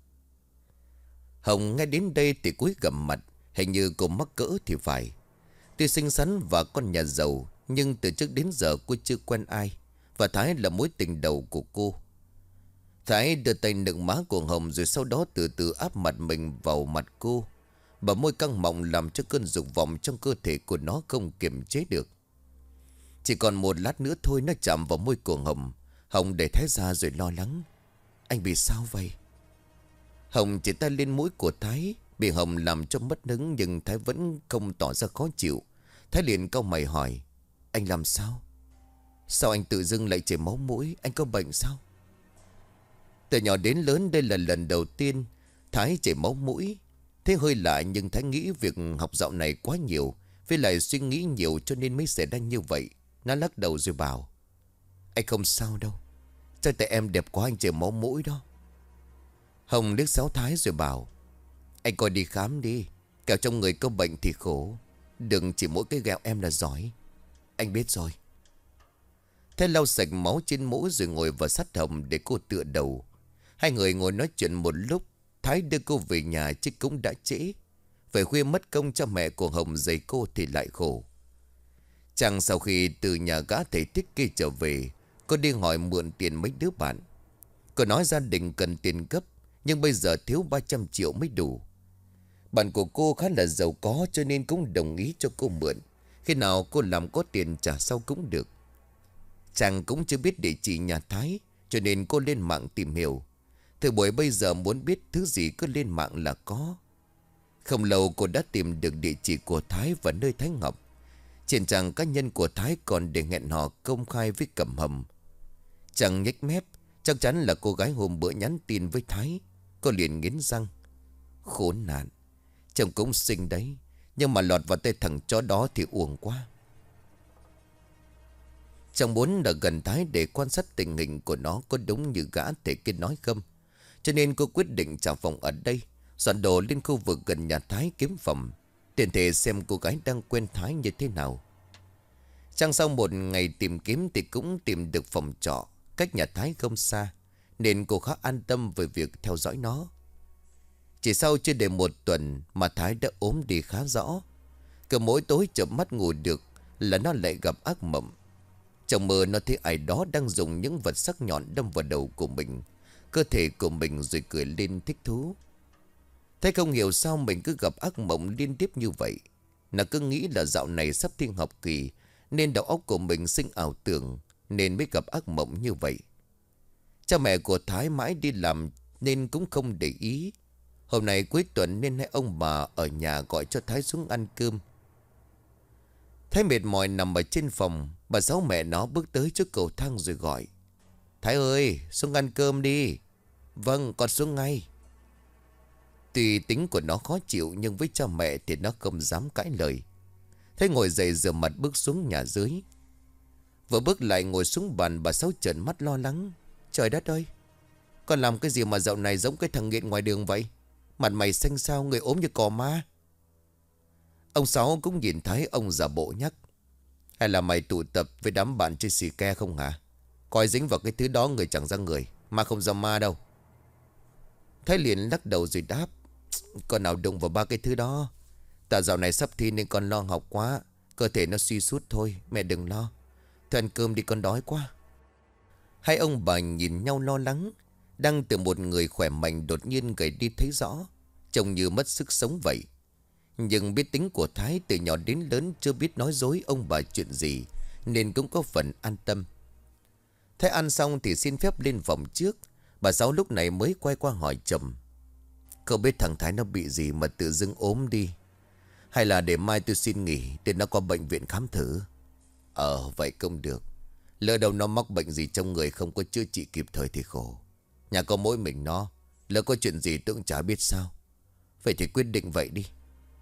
Hồng nghe đến đây thì cúi gằm mặt. Hình như cô mắc cỡ thì phải. Tuy xinh xắn và con nhà giàu, nhưng từ trước đến giờ cô chưa quen ai. Và Thái là mối tình đầu của cô. Thái đưa tay nựng má của Hồng, rồi sau đó từ từ áp mặt mình vào mặt cô. Bờ môi căng mọng làm cho cơn dục vọng trong cơ thể của nó không kiềm chế được. Chỉ còn một lát nữa thôi nó chạm vào môi của Hồng. Hồng để Thái ra rồi lo lắng. Anh bị sao vậy? Hồng chỉ tay lên mũi của Thái. Bị Hồng làm cho mất hứng, nhưng Thái vẫn không tỏ ra khó chịu. Thái liền cau mày hỏi. Anh làm sao? Sao anh tự dưng lại chảy máu mũi? Anh có bệnh sao? Từ nhỏ đến lớn đây là lần đầu tiên Thái chảy máu mũi. Thế hơi lạ, nhưng Thái nghĩ việc học dạo này quá nhiều, với lại suy nghĩ nhiều cho nên mới xảy ra như vậy. Nó lắc đầu rồi bảo. Anh không sao đâu. Chắc tại em đẹp quá anh chảy máu mũi đó. Hồng liếc xéo Thái rồi bảo: Anh coi đi khám đi, kẻo trong người có bệnh thì khổ. Đừng chỉ mỗi cái ghẹo em là giỏi. Anh biết rồi. Thế lau sạch máu trên mũ rồi ngồi vào sát Hồng để cô tựa đầu. Hai người ngồi nói chuyện một lúc. Thái đưa cô về nhà chứ cũng đã trễ. Về khuya mất công cho mẹ của Hồng giày cô thì lại khổ. Chẳng sau khi từ nhà gã thầy thích kia trở về, cô đi hỏi mượn tiền mấy đứa bạn. Cô nói gia đình cần tiền gấp, nhưng bây giờ thiếu 300 triệu mới đủ. Bạn của cô khá là giàu có cho nên cũng đồng ý cho cô mượn. Khi nào cô làm có tiền trả sau cũng được. Chàng cũng chưa biết địa chỉ nhà Thái, cho nên cô lên mạng tìm hiểu. Thời buổi bây giờ muốn biết thứ gì cứ lên mạng là có. Không lâu cô đã tìm được địa chỉ của Thái và nơi Thái Ngọc. Trên trang cá nhân của Thái còn để hẹn hò công khai với Cẩm Hầm. Chàng nhếch mép, chắc chắn là cô gái hôm bữa nhắn tin với Thái. Cô liền nghiến răng: Khốn nạn, chồng cũng xinh đấy, nhưng mà lọt vào tay thằng chó đó thì uổng quá. Chàng muốn ở gần Thái để quan sát tình hình của nó có đúng như gã thể kia nói không. Cho nên cô quyết định trả phòng ở đây, dọn đồ lên khu vực gần nhà Thái kiếm phòng, tiện thể xem cô gái đang quen Thái như thế nào. Chăng sau một ngày tìm kiếm thì cũng tìm được phòng trọ cách nhà Thái không xa, nên cô khá an tâm về việc theo dõi nó. Chỉ sau chưa đầy một tuần mà Thái đã ốm đi khá rõ. Cứ mỗi tối chợp mắt ngủ được là nó lại gặp ác mộng. Trong mơ nó thấy ai đó đang dùng những vật sắc nhọn đâm vào đầu của mình, cơ thể của mình, rồi cười lên thích thú. Thấy không hiểu sao mình cứ gặp ác mộng liên tiếp như vậy. Nó cứ nghĩ là dạo này sắp thi học kỳ, nên đầu óc của mình sinh ảo tưởng, nên mới gặp ác mộng như vậy. Cha mẹ của Thái mãi đi làm nên cũng không để ý. Hôm nay cuối tuần nên hai ông bà ở nhà gọi cho Thái xuống ăn cơm. Thái mệt mỏi nằm ở trên phòng, bà Sáu mẹ nó bước tới trước cầu thang rồi gọi: Thái ơi, xuống ăn cơm đi. Vâng, con xuống ngay. Tuy tính của nó khó chịu, nhưng với cha mẹ thì nó không dám cãi lời. Thái ngồi dậy rửa mặt bước xuống nhà dưới. Vừa bước lại ngồi xuống bàn, bà Sáu trợn mắt lo lắng: Trời đất ơi, con làm cái gì mà dạo này giống cái thằng nghiện ngoài đường vậy? Mặt mày xanh xao, người ốm như cò ma. Ông Sáu cũng nhìn thấy ông giả bộ nhắc: Hay là mày tụ tập với đám bạn chơi xì ke không hả? Coi dính vào cái thứ đó người chẳng ra người, mà không ra ma đâu. Thái liền lắc đầu rồi đáp: Con nào đụng vào ba cái thứ đó. Tại dạo này sắp thi nên con lo học quá, cơ thể nó suy sút thôi, mẹ đừng lo. Thôi ăn cơm đi, con đói quá. Hai ông bà nhìn nhau lo lắng. Đang từ một người khỏe mạnh đột nhiên gầy đi thấy rõ, trông như mất sức sống vậy. Nhưng biết tính của Thái, từ nhỏ đến lớn chưa biết nói dối ông bà chuyện gì, nên cũng có phần an tâm. Thái ăn xong thì xin phép lên phòng trước. Bà Sáu lúc này mới quay qua hỏi chồng: Không biết thằng Thái nó bị gì mà tự dưng ốm đi, hay là để mai tôi xin nghỉ để nó qua bệnh viện khám thử? Vậy không được. Lỡ đâu nó mắc bệnh gì trong người không có chữa trị kịp thời thì khổ. Nhà có mỗi mình nó, lỡ có chuyện gì tôi cũng chả biết sao. Vậy thì quyết định vậy đi.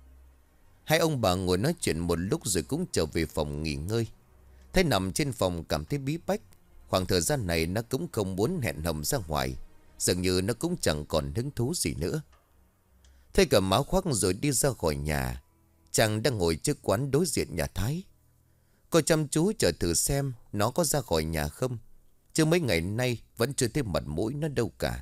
Hai ông bà ngồi nói chuyện một lúc rồi cũng trở về phòng nghỉ ngơi. Thái nằm trên phòng cảm thấy bí bách. Khoảng thời gian này nó cũng không muốn hẹn hò ra ngoài, dường như nó cũng chẳng còn hứng thú gì nữa. Thái cầm áo khoác rồi đi ra khỏi nhà. Chàng đang ngồi trước quán đối diện nhà Thái. Cô chăm chú chờ thử xem nó có ra khỏi nhà không, chứ mấy ngày nay vẫn chưa thấy mặt mũi nó đâu cả.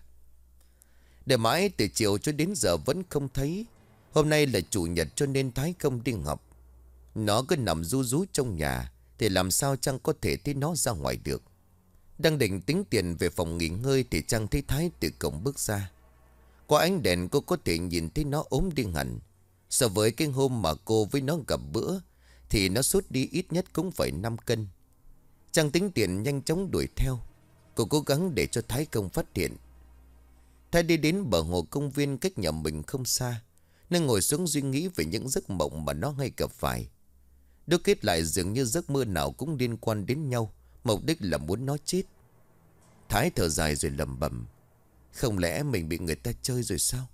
Để mãi từ chiều cho đến giờ vẫn không thấy. Hôm nay là chủ nhật cho nên Thái không đi học. Nó cứ nằm ru rú trong nhà thì làm sao Trang có thể thấy nó ra ngoài được. Đang định tính tiền về phòng nghỉ ngơi thì Trang thấy Thái từ cổng bước ra. Qua ánh đèn cô có thể nhìn thấy nó ốm đi hẳn. So với cái hôm mà cô với nó gặp bữa thì nó sút đi ít nhất cũng phải 5 cân. Trang tính tiền nhanh chóng đuổi theo. Cô cố gắng để cho Thái không phát hiện. Thái đi đến bờ hồ công viên cách nhà mình không xa. Nó ngồi xuống suy nghĩ về những giấc mộng mà nó hay gặp phải. Đúc kết lại dường như giấc mơ nào cũng liên quan đến nhau, mục đích là muốn nó chết. Thái thở dài rồi lẩm bẩm: Không lẽ mình bị người ta chơi rồi sao?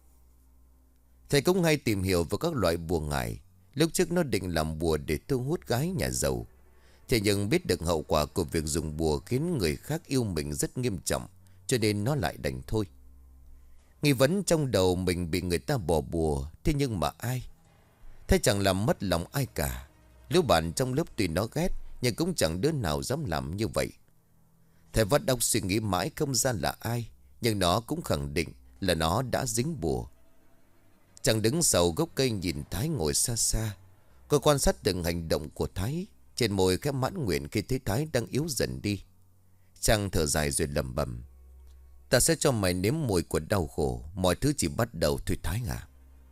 Thầy cũng hay tìm hiểu về các loại bùa ngải. Lúc trước nó định làm bùa để thu hút gái nhà giàu. Thế nhưng biết được hậu quả của việc dùng bùa khiến người khác yêu mình rất nghiêm trọng, cho nên nó lại đành thôi. Nghi vấn trong đầu mình bị người ta bỏ bùa. Thế nhưng mà ai? Thế chẳng làm mất lòng ai cả. Lũ bạn trong lớp tuy nó ghét, nhưng cũng chẳng đứa nào dám làm như vậy. Thầy vắt óc suy nghĩ mãi không ra là ai, nhưng nó cũng khẳng định là nó đã dính bùa. Chàng đứng sau gốc cây nhìn Thái ngồi xa xa. Cô quan sát từng hành động của Thái. Trên môi khẽ mãn nguyện khi thấy Thái đang yếu dần đi. Chàng thở dài rồi lẩm bẩm: ta sẽ cho mày nếm mùi của đau khổ. Mọi thứ chỉ bắt đầu thôi Thái à.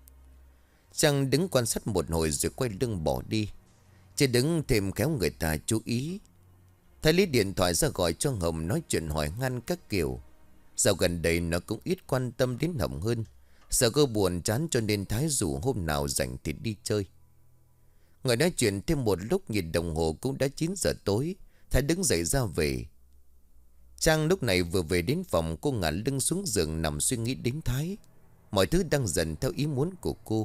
Chàng đứng quan sát một hồi rồi quay lưng bỏ đi. Chỉ đứng thêm kéo người ta chú ý. Thái lấy điện thoại ra gọi cho Hồng, nói chuyện hỏi han các kiểu. Dạo gần đây nó cũng ít quan tâm đến Hồng hơn. Sợ cô buồn chán cho nên Thái rủ hôm nào rảnh thì đi chơi. Ngồi nói chuyện thêm một lúc, nhìn đồng hồ cũng đã 9 giờ tối. Thái đứng dậy ra về. Trang lúc này vừa về đến phòng. Cô ngả lưng xuống giường nằm suy nghĩ đến Thái. Mọi thứ đang dần theo ý muốn của cô.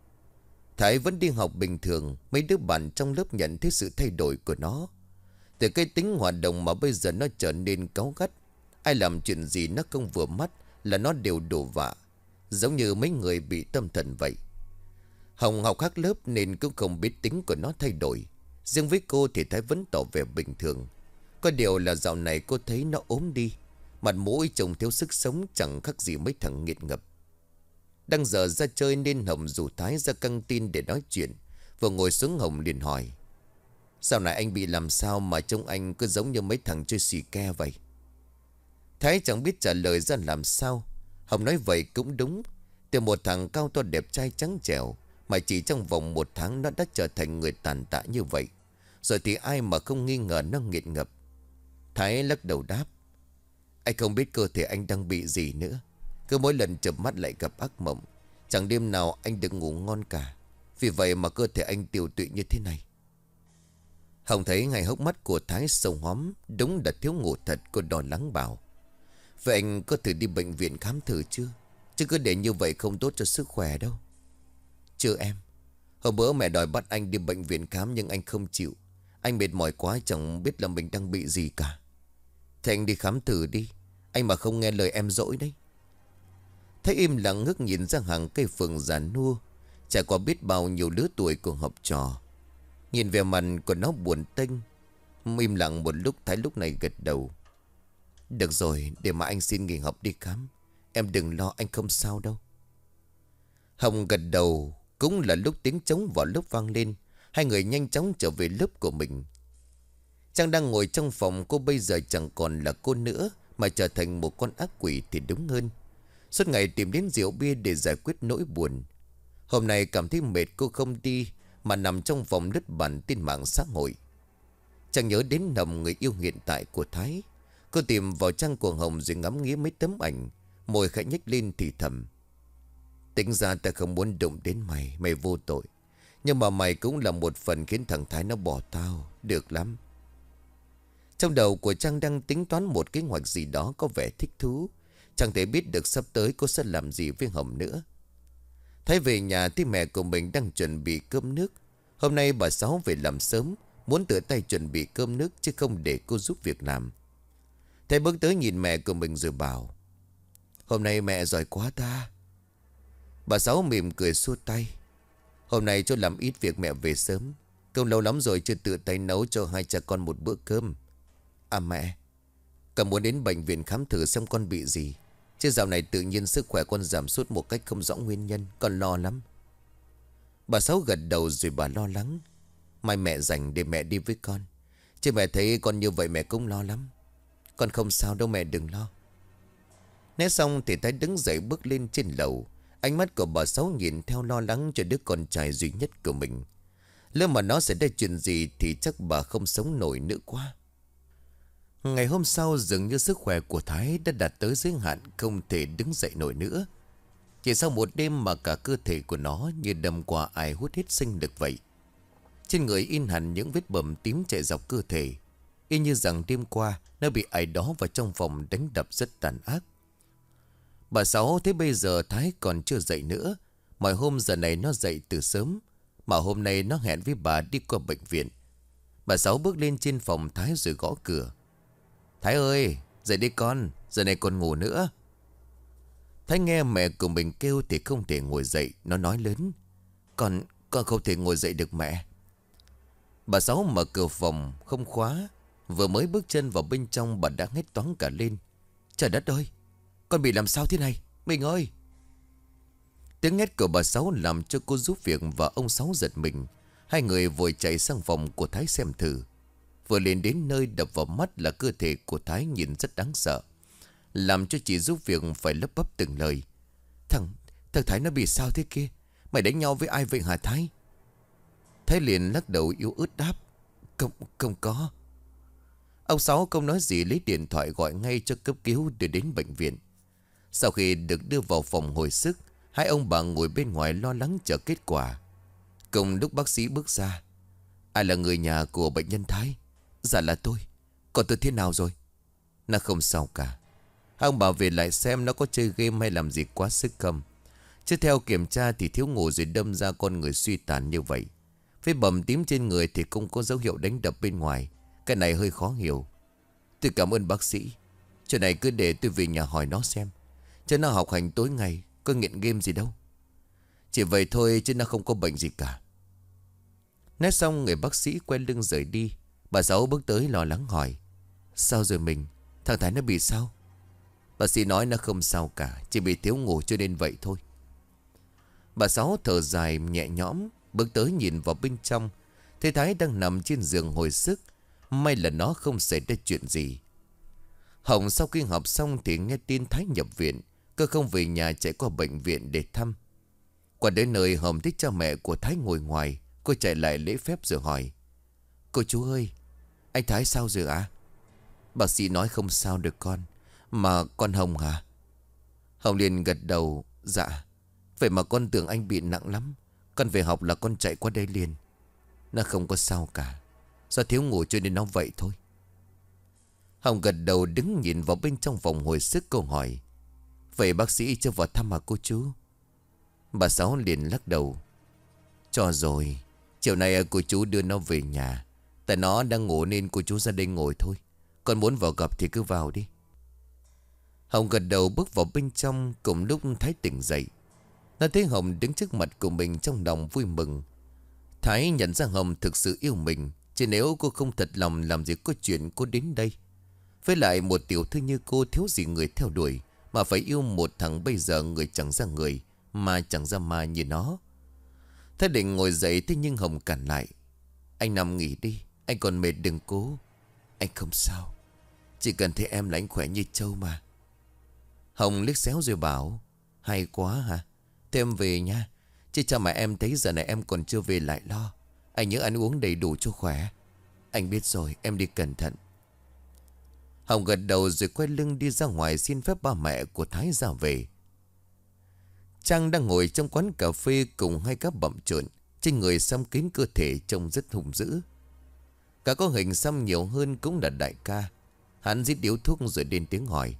Thái vẫn đi học bình thường. Mấy đứa bạn trong lớp nhận thấy sự thay đổi của nó. Từ cái tính hoạt động mà bây giờ nó trở nên cáu gắt. Ai làm chuyện gì nó không vừa mắt là nó đều đổ vạ. Giống như mấy người bị tâm thần vậy. Hồng học khác lớp nên cũng không biết tính của nó thay đổi. Riêng với cô thì Thái vẫn tỏ vẻ bình thường. Có điều là dạo này cô thấy nó ốm đi. Mặt mũi trông thiếu sức sống, chẳng khác gì mấy thằng nghiện ngập. Đang giờ ra chơi nên Hồng rủ Thái ra căng tin để nói chuyện. Vừa ngồi xuống Hồng liền hỏi: dạo này anh bị làm sao mà trông anh cứ giống như mấy thằng chơi xì ke vậy? Thái chẳng biết trả lời ra làm sao. Hồng nói vậy cũng đúng. Từ một thằng cao to đẹp trai trắng trẻo mà chỉ trong vòng 1 tháng nó đã trở thành người tàn tạ như vậy. Rồi thì ai mà không nghi ngờ nó nghiện ngập. Thái lắc đầu đáp: anh không biết cơ thể anh đang bị gì nữa. Cứ mỗi lần chợp mắt lại gặp ác mộng. Chẳng đêm nào anh được ngủ ngon cả. Vì vậy mà cơ thể anh tiều tụy như thế này. Hồng thấy ngay hốc mắt của Thái sâu hóm. Đúng là thiếu ngủ thật. Cô đỏ lắng bảo: vậy anh có thử đi bệnh viện khám thử chưa? Chứ cứ để như vậy không tốt cho sức khỏe đâu. Chưa em. Hôm bữa mẹ đòi bắt anh đi bệnh viện khám nhưng anh không chịu. Anh mệt mỏi quá, chẳng biết là mình đang bị gì cả. Thế anh đi khám thử đi. Anh mà không nghe lời em dỗi đấy. Thấy im lặng ngước nhìn ra hàng cây phượng già nua. Trải qua biết bao nhiêu lứa tuổi cùng học trò. Nhìn về mặt của nó buồn tênh. Im lặng một lúc, Thái lúc này gật đầu: được rồi, để mà anh xin nghỉ học đi khám. Em đừng lo, anh không sao đâu. Hồng gật đầu. Cũng là lúc tiếng trống vào lớp vang lên. Hai người nhanh chóng trở về lớp của mình. Trang đang ngồi trong phòng. Cô bây giờ chẳng còn là cô nữa, mà trở thành một con ác quỷ thì đúng hơn. Suốt ngày tìm đến rượu bia để giải quyết nỗi buồn. Hôm nay cảm thấy mệt, cô không đi mà nằm trong phòng lướt bản tin mạng xã hội. Trang nhớ đến Hồng, người yêu hiện tại của Thái. Cô tìm vào trang của Hồng rồi ngắm nghía mấy tấm ảnh. Môi khẽ nhếch lên thì thầm: tính ra ta không muốn đụng đến mày. Mày vô tội. Nhưng mà mày cũng là một phần khiến thằng Thái nó bỏ tao. Được lắm. Trong đầu của Trang đang tính toán một kế hoạch gì đó có vẻ thích thú. Chẳng thể biết được sắp tới cô sẽ làm gì với Hồng nữa. Thái về nhà thì mẹ của mình đang chuẩn bị cơm nước. Hôm nay bà Sáu về làm sớm, muốn tự tay chuẩn bị cơm nước chứ không để cô giúp việc làm. Thái bước tới nhìn mẹ của mình rồi bảo: hôm nay mẹ giỏi quá ta. Bà Sáu mỉm cười xua tay: hôm nay cho làm ít việc mẹ về sớm. Không lâu lắm rồi chưa tự tay nấu cho hai cha con một bữa cơm. À mẹ, con muốn đến bệnh viện khám thử xem con bị gì. Chứ dạo này tự nhiên sức khỏe con giảm sút một cách không rõ nguyên nhân. Con lo lắm. Bà Sáu gật đầu rồi bà lo lắng: mai mẹ rảnh để mẹ đi với con. Chứ mẹ thấy con như vậy mẹ cũng lo lắm. Con không sao đâu mẹ, đừng lo. Nói xong thì Thái đứng dậy bước lên trên lầu. Ánh mắt của bà Sáu nhìn theo lo lắng cho đứa con trai duy nhất của mình. Lỡ mà nó xảy ra chuyện gì thì chắc bà không sống nổi nữa quá. Ngày hôm sau dường như sức khỏe của Thái đã đạt tới giới hạn, không thể đứng dậy nổi nữa. Chỉ sau một đêm mà cả cơ thể của nó như đâm qua ai hút hết sinh lực vậy. Trên người in hẳn những vết bầm tím chạy dọc cơ thể, y như rằng đêm qua nó bị ai đó vào trong phòng đánh đập rất tàn ác. Bà Sáu thấy bây giờ Thái còn chưa dậy nữa. Mọi hôm giờ này nó dậy từ sớm, mà hôm nay nó hẹn với bà đi qua bệnh viện. Bà Sáu bước lên trên phòng Thái rồi gõ cửa: Thái ơi, dậy đi con, giờ này còn ngủ nữa. Thái nghe mẹ của mình kêu thì không thể ngồi dậy. Nó nói lớn: Con không thể ngồi dậy được mẹ. Bà Sáu mở cửa phòng không khóa. Vừa mới bước chân vào bên trong bà đã hét toáng cả lên: Trời đất ơi, con bị làm sao thế này mình ơi. Tiếng hét của bà Sáu làm cho cô giúp việc và ông Sáu giật mình. Hai người vội chạy sang phòng của Thái xem thử. Vừa lên đến nơi, đập vào mắt là cơ thể của Thái nhìn rất đáng sợ, làm cho chị giúp việc phải lắp bắp từng lời: Thằng Thái nó bị sao thế kia? Mày đánh nhau với ai vậy hả Thái? Thái liền lắc đầu yếu ớt đáp: Không có. Ông Sáu không nói gì, lấy điện thoại gọi ngay cho cấp cứu để đến bệnh viện. Sau khi được đưa vào phòng hồi sức, hai ông bà ngồi bên ngoài lo lắng chờ kết quả. Cùng lúc bác sĩ bước ra: Ai là người nhà của bệnh nhân Thái? Dạ là tôi. Còn tôi thế nào rồi? Nó không sao cả. Hai ông bà về lại xem nó có chơi game hay làm gì quá sức không. Chứ theo kiểm tra thì thiếu ngủ rồi đâm ra con người suy tàn như vậy. Vết bầm tím trên người thì không có dấu hiệu đánh đập bên ngoài. Cái này hơi khó hiểu. Tôi cảm ơn bác sĩ. Chuyện này cứ để tôi về nhà hỏi nó xem. Chứ nó học hành tối ngày, có nghiện game gì đâu. Chỉ vậy thôi chứ nó không có bệnh gì cả. Nói xong người bác sĩ quay lưng rời đi. Bà Sáu bước tới lo lắng hỏi: Sao rồi mình? Thằng Thái nó bị sao? Bác sĩ nói nó không sao cả, chỉ bị thiếu ngủ cho nên vậy thôi. Bà Sáu thở dài nhẹ nhõm, bước tới nhìn vào bên trong. Thấy Thái đang nằm trên giường hồi sức. May là nó không xảy ra chuyện gì. Hồng sau khi học xong thì nghe tin Thái nhập viện. Cô không về nhà chạy qua bệnh viện để thăm. Qua đến nơi Hồng thấy cha mẹ của Thái ngồi ngoài. Cô chạy lại lễ phép rồi hỏi: Cô chú ơi, anh Thái sao rồi ạ? Bác sĩ nói không sao được con. Mà con Hồng hả? Hồng liền gật đầu: Dạ. Vậy mà con tưởng anh bị nặng lắm. Con về học là con chạy qua đây liền. Nó không có sao cả, do thiếu ngủ cho nên nó vậy thôi. Hồng gật đầu đứng nhìn vào bên trong phòng hồi sức. Cô hỏi: Vậy bác sĩ cho vào thăm hả cô chú? Bà Sáu liền lắc đầu: Cho rồi. Chiều nay cô chú đưa nó về nhà. Tại nó đang ngủ nên cô chú ra đây ngồi thôi. Con muốn vào gặp thì cứ vào đi. Hồng gật đầu bước vào bên trong. Cùng lúc Thái tỉnh dậy, nó thấy Hồng đứng trước mặt của mình, trong lòng vui mừng. Thái nhận ra Hồng thực sự yêu mình. Chứ nếu cô không thật lòng làm gì có chuyện cô đến đây. Với lại một tiểu thư như cô thiếu gì người theo đuổi, mà phải yêu một thằng bây giờ người chẳng ra người mà chẳng ra ma như nó. Thái định ngồi dậy, thế nhưng Hồng cản lại: Anh nằm nghỉ đi, anh còn mệt đừng cố. Anh không sao, chỉ cần thấy em là anh khỏe như trâu mà. Hồng liếc xéo rồi bảo: Hay quá hả? Thế em về nha. Chứ cha mà em thấy giờ này em còn chưa về lại lo. Anh nhớ ăn uống đầy đủ cho khỏe. Anh biết rồi, em đi cẩn thận. Hồng gật đầu rồi quay lưng đi ra ngoài xin phép ba mẹ của Thái ra về. Trang đang ngồi trong quán cà phê cùng hai các bậm trợn. Trên người xăm kín cơ thể trông rất hung dữ. Cả có hình xăm nhiều hơn cũng là đại ca. Hắn rít điếu thuốc rồi lên tiếng hỏi: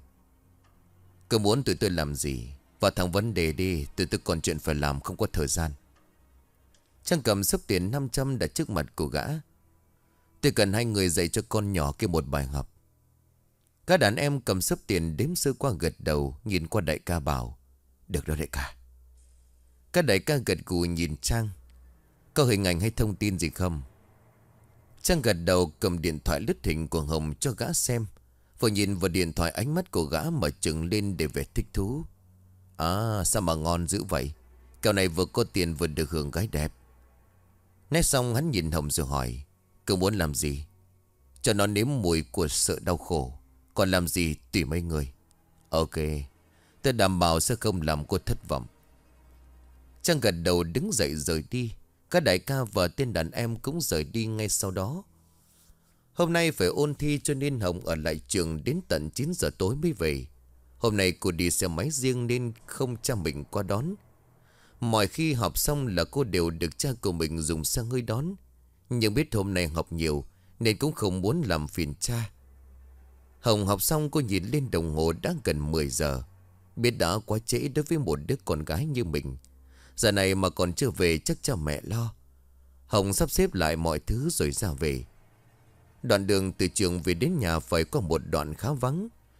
Cứ muốn tụi tôi làm gì? Vào thẳng vấn đề đi, tụi tôi còn chuyện phải làm, không có thời gian. Trang cầm xấp tiền 500 đặt trước mặt của gã: Tôi cần hai người dạy cho con nhỏ kia một bài học. Các đàn em cầm xấp tiền đếm sơ qua gật đầu, nhìn qua đại ca bảo: Được đó đại ca. Các đại ca gật gù nhìn Trang: Có hình ảnh hay thông tin gì không? Trang gật đầu cầm điện thoại lướt hình của Hồng cho gã xem. Vừa nhìn vào điện thoại ánh mắt của gã mở trừng lên để vẻ thích thú. À, sao mà ngon dữ vậy? Kẹo này vừa có tiền vừa được hưởng gái đẹp. Nói xong hắn nhìn Hồng rồi hỏi: Cậu muốn làm gì? Cho nó nếm mùi của sợ đau khổ. Còn làm gì tùy mấy người. Ok, tôi đảm bảo sẽ không làm cô thất vọng. Trang gật đầu đứng dậy rời đi. Các đại ca và tên đàn em cũng rời đi ngay sau đó. Hôm nay phải ôn thi cho nên Hồng ở lại trường đến tận 9 giờ tối mới về. Hôm nay cô đi xe máy riêng nên không cha mình qua đón. Mọi khi học xong là cô đều được cha của mình dùng xe hơi đón. Nhưng biết hôm nay học nhiều nên cũng không muốn làm phiền cha. Hồng học xong cô nhìn lên đồng hồ đã gần 10 giờ. Biết đã quá trễ đối với một đứa con gái như mình. Giờ này mà còn chưa về chắc cha mẹ lo. Hồng sắp xếp lại mọi thứ rồi ra về. Đoạn đường từ trường về đến nhà phải có một đoạn khá vắng.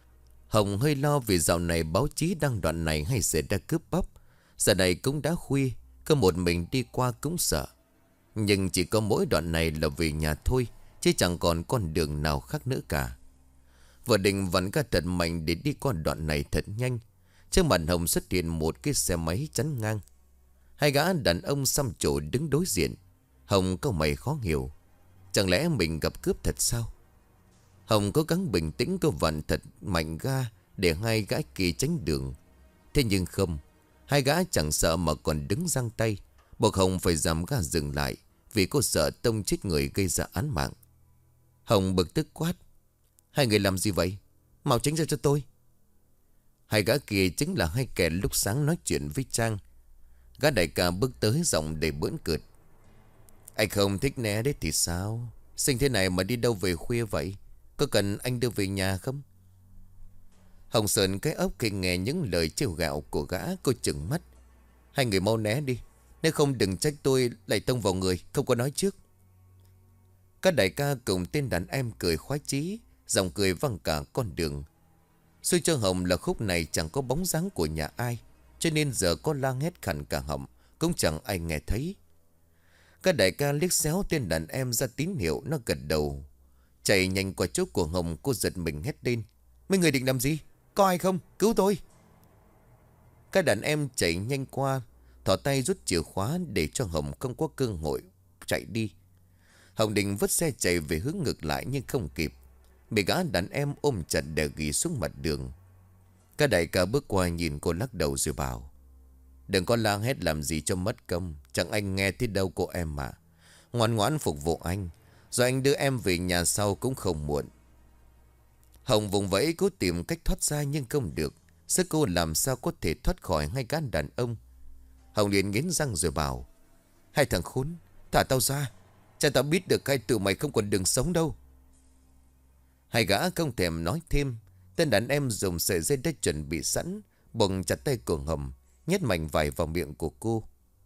Hồng hơi lo vì dạo này báo chí đăng đoạn này hay xảy ra cướp bóc. Giờ này cũng đã khuya, có một mình đi qua cũng sợ. Nhưng chỉ có mỗi đoạn này là về nhà thôi, chứ chẳng còn con đường nào khác nữa cả. Vợ định vặn ga thật mạnh để đi qua đoạn này thật nhanh. Trước mặt Hồng xuất hiện một cái xe máy chắn ngang. Hai gã đàn ông xăm trổ đứng đối diện. Hồng cau mày khó hiểu. Chẳng lẽ mình gặp cướp thật sao? Hồng cố gắng bình tĩnh, cô vặn thật mạnh ga để hai gã kia tránh đường. Thế nhưng không, hai gã chẳng sợ mà còn đứng giang tay, buộc Hồng phải giảm ga dừng lại, vì cô sợ tông chết người gây ra án mạng. Hồng bực tức quát: hai người làm gì vậy? Mau tránh ra cho tôi. Hai gã kia chính là hai kẻ lúc sáng nói chuyện với Trang. Gã đại ca bước tới giọng đầy bỡn cợt: anh không thích né đấy thì sao? Sinh thế này mà đi đâu về khuya vậy? Có cần anh đưa về nhà không? Hồng sờn cái ốc khi nghe những lời trêu ghẹo của gã, cô chừng mắt: hai người mau né đi, nếu không đừng trách tôi lại tông vào người, không có nói trước. Các đại ca cùng tên đàn em cười khoái chí, giọng cười vang cả con đường. Xui cho Hồng là khúc này chẳng có bóng dáng của nhà ai, cho nên giờ có la hét khàn cả họng cũng chẳng ai nghe thấy. Các đại ca liếc xéo tên đàn em ra tín hiệu, nó gật đầu. Chạy nhanh qua chỗ của Hồng, cô giật mình hét lên: mấy người định làm gì? Có ai không? Cứu tôi! Các đàn em chạy nhanh qua, thỏ tay rút chìa khóa để cho Hồng không có cơ hội chạy đi. Hồng định vứt xe chạy về hướng ngược lại nhưng không kịp. Mấy gã đàn em ôm chặt đè ghi xuống mặt đường. Các đại ca bước qua nhìn cô lắc đầu rồi bảo: đừng có la hét làm gì cho mất công, chẳng anh nghe thấy đâu cô em mà. Ngoan ngoãn phục vụ anh, rồi anh đưa em về nhà sau cũng không muộn. Hồng vùng vẫy cố tìm cách thoát ra nhưng không được. Sức cô làm sao có thể thoát khỏi hai gã đàn ông. Hồng liền nghiến răng rồi bảo: hai thằng khốn, thả tao ra. Cha tao biết được hai tụi mày không còn đường sống đâu. Hai gã không thèm nói thêm. Tên đàn em dùng sợi dây đã chuẩn bị sẵn, bồng chặt tay của Hồng, nhét mảnh vải vào miệng của cô.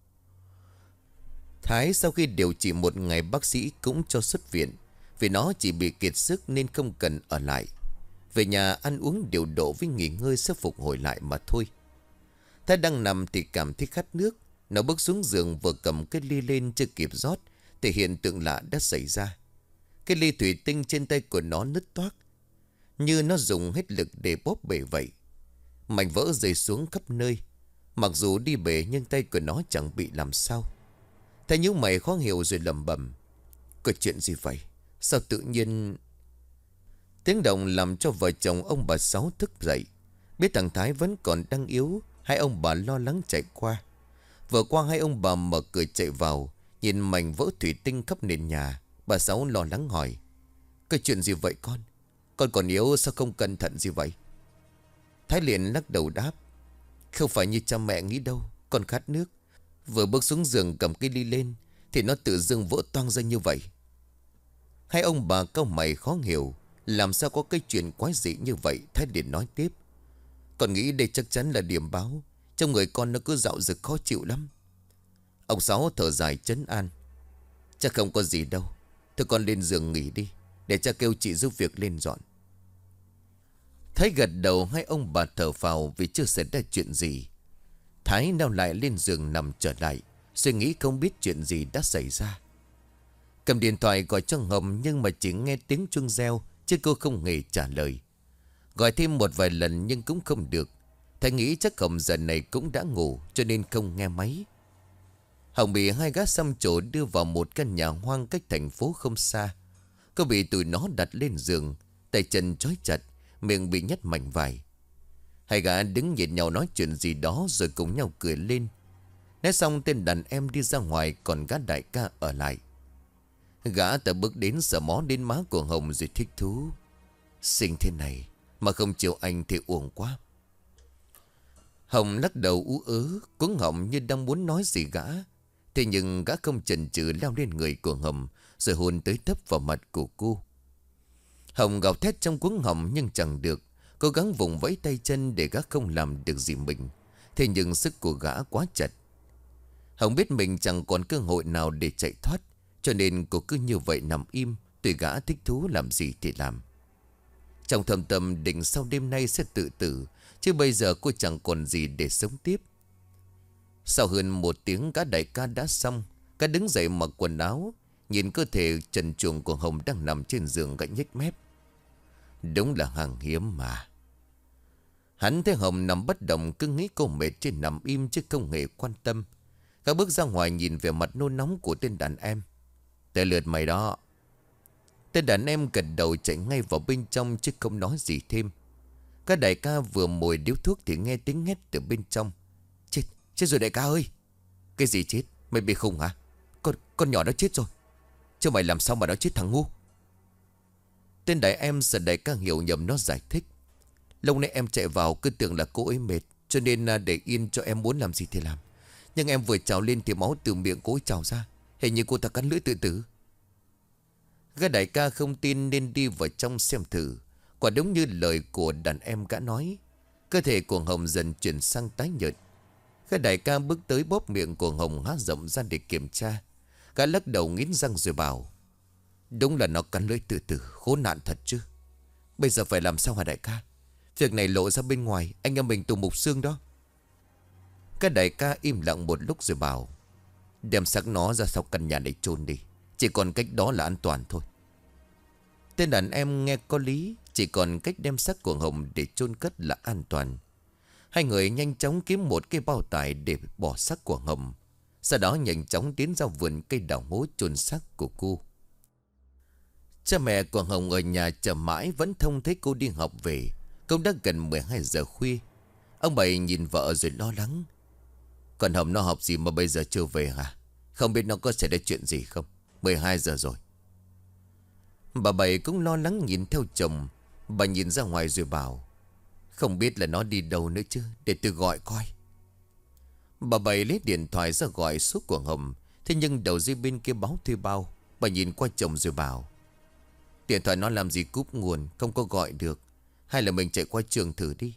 Thái sau khi điều trị một ngày, bác sĩ cũng cho xuất viện, vì nó chỉ bị kiệt sức nên không cần ở lại. Về nhà ăn uống điều độ với nghỉ ngơi sẽ phục hồi lại mà thôi. Thái đang nằm thì cảm thấy khát nước. Nó bước xuống giường vừa cầm cái ly lên chưa kịp rót thì hiện tượng lạ đã xảy ra. Cái ly thủy tinh trên tay của nó nứt toác, như nó dùng hết lực để bóp bể vậy. Mảnh vỡ rơi xuống khắp nơi. Mặc dù đi bể nhưng tay của nó chẳng bị làm sao. Thái nhíu mày khó hiểu rồi lẩm bẩm: có chuyện gì vậy? Sao tự nhiên... Tiếng động làm cho vợ chồng ông bà Sáu thức dậy. Biết thằng Thái vẫn còn đang yếu, hai ông bà lo lắng chạy qua. Vừa qua hai ông bà mở cửa chạy vào, nhìn mảnh vỡ thủy tinh khắp nền nhà. Bà Sáu lo lắng hỏi: có chuyện gì vậy con? Con còn yếu sao không cẩn thận gì vậy? Thái liền lắc đầu đáp: không phải như cha mẹ nghĩ đâu, con khát nước. Vừa bước xuống giường cầm cái ly lên thì nó tự dưng vỡ toang ra như vậy. Hai ông bà cau mày khó hiểu, làm sao có cái chuyện quái dị như vậy. Thái liền nói tiếp: con nghĩ đây chắc chắn là điểm báo. Trong người con nó cứ dạo dực khó chịu lắm. Ông Sáu thở dài trấn an: chắc không có gì đâu. Thôi con lên giường nghỉ đi, để cha kêu chị giúp việc lên dọn. Thái gật đầu. Hai ông bà thở phào vì chưa xảy ra chuyện gì. Thái nào lại lên giường nằm trở lại, suy nghĩ không biết chuyện gì đã xảy ra. Cầm điện thoại gọi cho Hồng nhưng mà chỉ nghe tiếng chuông reo, chứ cô không hề trả lời. Gọi thêm một vài lần nhưng cũng không được. Thái nghĩ chắc Hồng giờ này cũng đã ngủ cho nên không nghe máy. Hồng bị hai gã xăm trổ đưa vào một căn nhà hoang cách thành phố không xa. Cô bị tụi nó đặt lên giường, tay chân trói chặt, miệng bị nhét mảnh vải. Hai gã đứng nhìn nhau nói chuyện gì đó rồi cùng nhau cười lên. Nói xong tên đàn em đi ra ngoài, còn gã đại ca ở lại. Gã ta bước đến sờ mó đến má của Hồng rồi thích thú: xinh thế này mà không chịu anh thì uổng quá. Hồng lắc đầu ú ớ, cuống họng như đang muốn nói gì gã. Thế nhưng gã không chần chừ leo lên người của Hồng rồi hôn tới tấp vào mặt của cô. Hồng gào thét trong cuống họng nhưng chẳng được. Cố gắng vùng vẫy tay chân để gã không làm được gì mình. Thế nhưng sức của gã quá chặt. Hồng biết mình chẳng còn cơ hội nào để chạy thoát, cho nên cô cứ như vậy nằm im, tùy gã thích thú làm gì thì làm. Trong thầm tâm định sau đêm nay sẽ tự tử, chứ bây giờ cô chẳng còn gì để sống tiếp. Sau hơn 1 tiếng gã đại ca đã xong. Gã đứng dậy mặc quần áo, nhìn cơ thể trần truồng của Hồng đang nằm trên giường gã nhếch mép. Đúng là hàng hiếm mà. Hắn thấy Hồng nằm bất động, cứ nghĩ cô mệt trên nằm im chứ không hề quan tâm. Gã bước ra ngoài nhìn về mặt nôn nóng của tên đàn em. Tới lượt mày đó. Tên đàn em gật đầu chạy ngay vào bên trong chứ không nói gì thêm. Các đại ca vừa mồi điếu thuốc thì nghe tiếng hét từ bên trong. Chết rồi đại ca ơi. Cái gì chết? Mày bị khùng hả? Con nhỏ đó chết rồi. Chứ mày làm sao mà nó chết thằng ngu? Tên đại em sợ đại ca hiểu nhầm nó giải thích. Lâu nay em chạy vào cứ tưởng là cô ấy mệt, cho nên để yên cho em muốn làm gì thì làm. Nhưng em vừa trào lên thì máu từ miệng cô ấy trào ra. Hình như cô ta cắn lưỡi tự tử. Gã đại ca không tin nên đi vào trong xem thử. Quả đúng như lời của đàn em gã nói. Cơ thể của Hồng dần chuyển sang tái nhợt. Gã đại ca bước tới bóp miệng của Hồng há rộng ra để kiểm tra. Gã lắc đầu nghiến răng rồi bảo: đúng là nó cắn lưỡi tự tử, khốn nạn thật chứ. Bây giờ phải làm sao hả đại ca? Việc này lộ ra bên ngoài, anh em mình tù mục xương đó. Các đại ca im lặng một lúc rồi bảo: đem xác nó ra sau căn nhà để chôn đi. Chỉ còn cách đó là an toàn thôi. Tên đàn em nghe có lý. Chỉ còn cách đem xác của Hồng để chôn cất là an toàn. Hai người nhanh chóng kiếm một cái bao tải để bỏ xác của Hồng. Sau đó nhanh chóng tiến ra vườn cây đào hố chôn xác của cô. Cha mẹ của Hồng ở nhà chờ mãi vẫn không thấy cô đi học về. Cũng đã gần 12 giờ khuya. Ông Bảy nhìn vợ rồi lo lắng: còn Hồng nó học gì mà bây giờ chưa về hả? Không biết nó có xảy ra chuyện gì không? 12 giờ rồi. Bà Bảy cũng lo lắng nhìn theo chồng. Bà nhìn ra ngoài rồi bảo: không biết là nó đi đâu nữa chứ, để tôi gọi coi. Bà Bảy lấy điện thoại ra gọi số của Hồng. Thế nhưng đầu dây bên kia báo thuê bao. Bà nhìn qua chồng rồi bảo: điện thoại nó làm gì cúp nguồn, không có gọi được. Hay là mình chạy qua trường thử đi.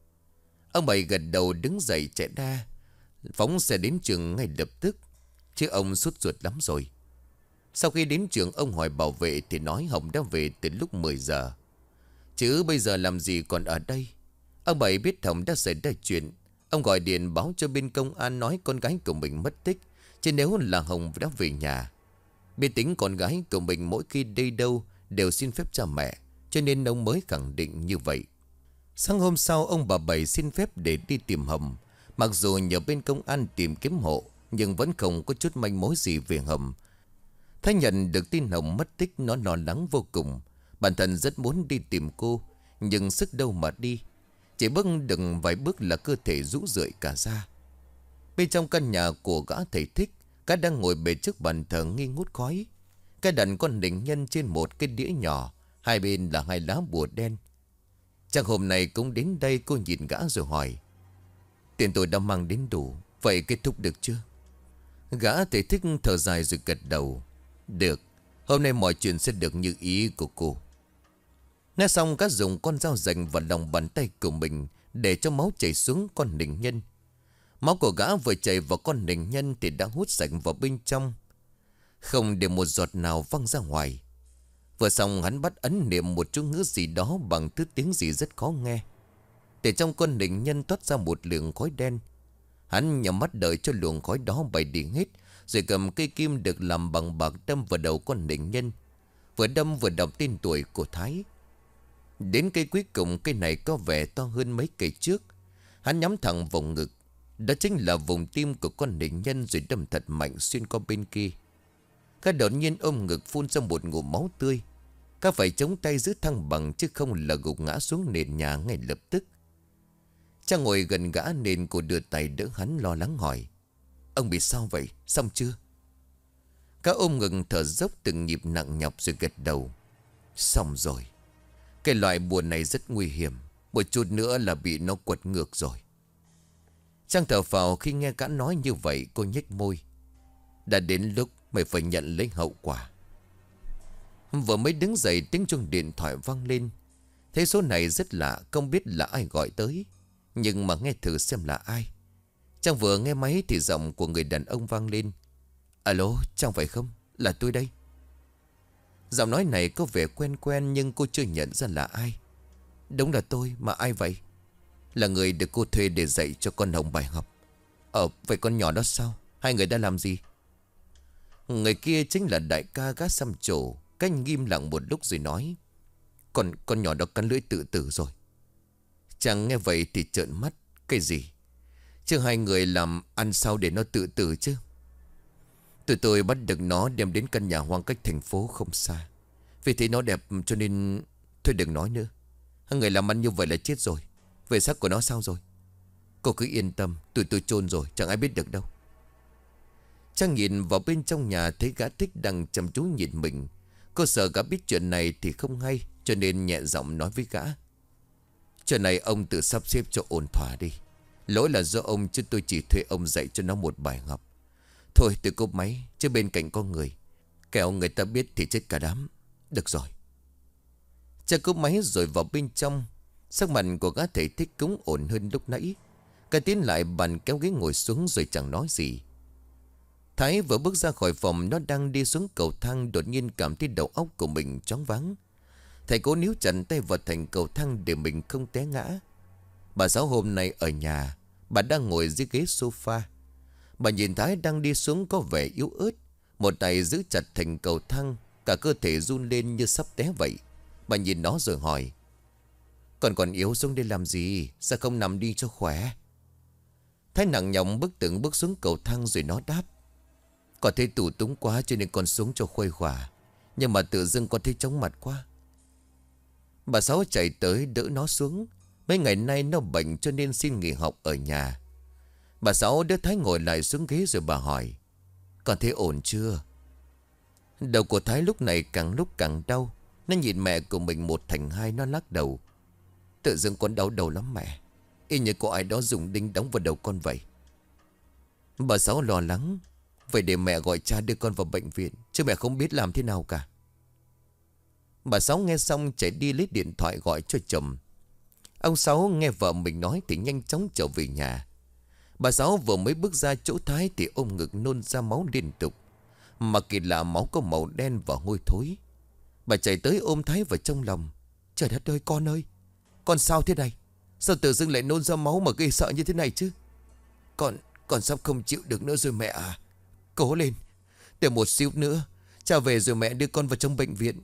Ông Bảy gật đầu đứng dậy chạy ra, phóng xe đến trường ngay lập tức. Chứ ông sốt ruột lắm rồi. Sau khi đến trường, ông hỏi bảo vệ thì nói Hồng đã về từ lúc 10 giờ. Chứ bây giờ làm gì còn ở đây. Ông Bảy biết Hồng đã xảy ra chuyện. Ông gọi điện báo cho bên công an nói con gái của mình mất tích. Chứ nếu là Hồng đã về nhà. Biết tính con gái của mình mỗi khi đi đâu đều xin phép cha mẹ, cho nên ông mới khẳng định như vậy. Sáng hôm sau, ông bà Bảy xin phép để đi tìm Hồng. Mặc dù nhờ bên công an tìm kiếm hộ, nhưng vẫn không có chút manh mối gì về Hồng. Thấy nhận được tin Hồng mất tích, nó lo lắng vô cùng. Bản thân rất muốn đi tìm cô, nhưng sức đâu mà đi. Chỉ bước được vài bước là cơ thể rũ rượi cả ra. Bên trong căn nhà của gã thầy Thích, gã đang ngồi bệt trước bàn thờ nghi ngút khói. Cái đặt con định nhân trên một cái đĩa nhỏ, hai bên là hai lá bùa đen. Chắc hôm nay cũng đến đây. Cô nhìn gã rồi hỏi: tiền tôi đã mang đến đủ, vậy kết thúc được chưa? Gã thầy Thích thở dài rồi gật đầu: được, hôm nay mọi chuyện sẽ được như ý của cô. Nói xong, gã dùng con dao rành vào lòng bàn tay của mình để cho máu chảy xuống con định nhân. Máu của gã vừa chảy vào con định nhân thì đã hút sạch vào bên trong, không để một giọt nào văng ra ngoài. Vừa xong, hắn bắt ấn niệm một chú ngữ gì đó bằng thứ tiếng gì rất khó nghe. Để trong con định nhân toát ra một lượng khói đen. Hắn nhắm mắt đợi cho luồng khói đó bay đi hết, rồi cầm cây kim được làm bằng bạc đâm vào đầu con định nhân. Vừa đâm vừa đọc tên tuổi của Thái. Đến cây cuối cùng, cây này có vẻ to hơn mấy cây trước. Hắn nhắm thẳng vào ngực. Đó chính là vùng tim của con định nhân, rồi đâm thật mạnh xuyên qua bên kia. Các đột nhiên ôm ngực phun ra một ngụm máu tươi. Các phải chống tay giữ thăng bằng, chứ không là gục ngã xuống nền nhà ngay lập tức. Cha ngồi gần gã nên cô đưa tay đỡ hắn, lo lắng hỏi: ông bị sao vậy, xong chưa? Các ôm ngực thở dốc từng nhịp nặng nhọc rồi gật đầu: xong rồi. Cái loại bùa này rất nguy hiểm, một chút nữa là bị nó quật ngược rồi. Trang thở phào khi nghe gã nói như vậy. Cô nhếch môi: đã đến lúc mày phải nhận lấy hậu quả. Vừa mới đứng dậy, tiếng chuông điện thoại vang lên. Thấy số này rất lạ, không biết là ai gọi tới, nhưng mà nghe thử xem là ai. Trang vừa nghe máy thì giọng của người đàn ông vang lên: alo, Trang phải không? Là tôi đây. Giọng nói này có vẻ quen quen, nhưng cô chưa nhận ra là ai. Đúng là tôi, mà ai vậy? Là người được cô thuê để dạy cho con Hồng bài học. Vậy con nhỏ đó sao? Hai người đã làm gì? Người kia chính là đại ca gác xăm trổ. Canh nghiêm lặng một lúc rồi nói: Con nhỏ đó cắn lưỡi tự tử rồi. Chàng nghe vậy thì trợn mắt. Cái gì? Chứ hai người làm ăn sao để nó tự tử chứ? Tụi tôi bắt được nó đem đến căn nhà hoang cách thành phố không xa. Vì thế nó đẹp cho nên... Thôi đừng nói nữa. Hai người làm ăn như vậy là chết rồi. Về xác của nó sao rồi? Cô cứ yên tâm, tụi tôi chôn rồi, chẳng ai biết được đâu. Trang nhìn vào bên trong nhà thấy gã Thích đang chăm chú nhìn mình. Cô sợ gã biết chuyện này thì không hay, cho nên nhẹ giọng nói với gã: Chuyện này ông tự sắp xếp cho ổn thỏa đi. Lỗi là do ông, chứ tôi chỉ thuê ông dạy cho nó một bài học. Thôi tự cúp máy, chứ bên cạnh có người, kẻo người ta biết thì chết cả đám. Được rồi. Cha cúp máy rồi vào bên trong. Sắc mặt của gã thầy Thích cũng ổn hơn lúc nãy. Cái tiến lại bàn kéo ghế ngồi xuống rồi chẳng nói gì. Thái vừa bước ra khỏi phòng, nó đang đi xuống cầu thang, đột nhiên cảm thấy đầu óc của mình choáng váng. Thầy cố níu chặt tay vào thành cầu thang để mình không té ngã. Bà Sáu hôm nay ở nhà. Bà đang ngồi dưới ghế sofa. Bà nhìn Thái đang đi xuống có vẻ yếu ớt. Một tay giữ chặt thành cầu thang, cả cơ thể run lên như sắp té vậy. Bà nhìn nó rồi hỏi: còn yếu xuống đây làm gì? Sao không nằm đi cho khỏe? Thái nặng nhọc bước từng bước xuống cầu thang rồi nó đáp: Con thấy tù túng quá cho nên con xuống cho khuây khỏa. Nhưng mà tự dưng con thấy chóng mặt quá. Bà Sáu chạy tới đỡ nó xuống. Mấy ngày nay nó bệnh cho nên xin nghỉ học ở nhà. Bà Sáu đỡ Thái ngồi lại xuống ghế rồi bà hỏi: Con thấy ổn chưa? Đầu của Thái lúc này càng lúc càng đau. Nó nhìn mẹ của mình một thành hai, nó lắc đầu: Tự dưng con đau đầu lắm mẹ. Y như có ai đó dùng đinh đóng vào đầu con vậy. Bà Sáu lo lắng: Vậy để mẹ gọi cha đưa con vào bệnh viện, chứ mẹ không biết làm thế nào cả. Bà Sáu nghe xong chạy đi lấy điện thoại gọi cho chồng. Ông Sáu nghe vợ mình nói thì nhanh chóng trở về nhà. Bà Sáu vừa mới bước ra chỗ Thái thì ôm ngực nôn ra máu liên tục. Mà kỳ lạ, máu có màu đen và hôi thối. Bà chạy tới ôm Thái vào trong lòng: Trời đất ơi con ơi, con sao thế này? Sao tự dưng lại nôn ra máu mà gây sợ như thế này chứ? Con sắp không chịu được nữa rồi mẹ à. Cố lên, để một xíu nữa cha về rồi mẹ đưa con vào trong bệnh viện.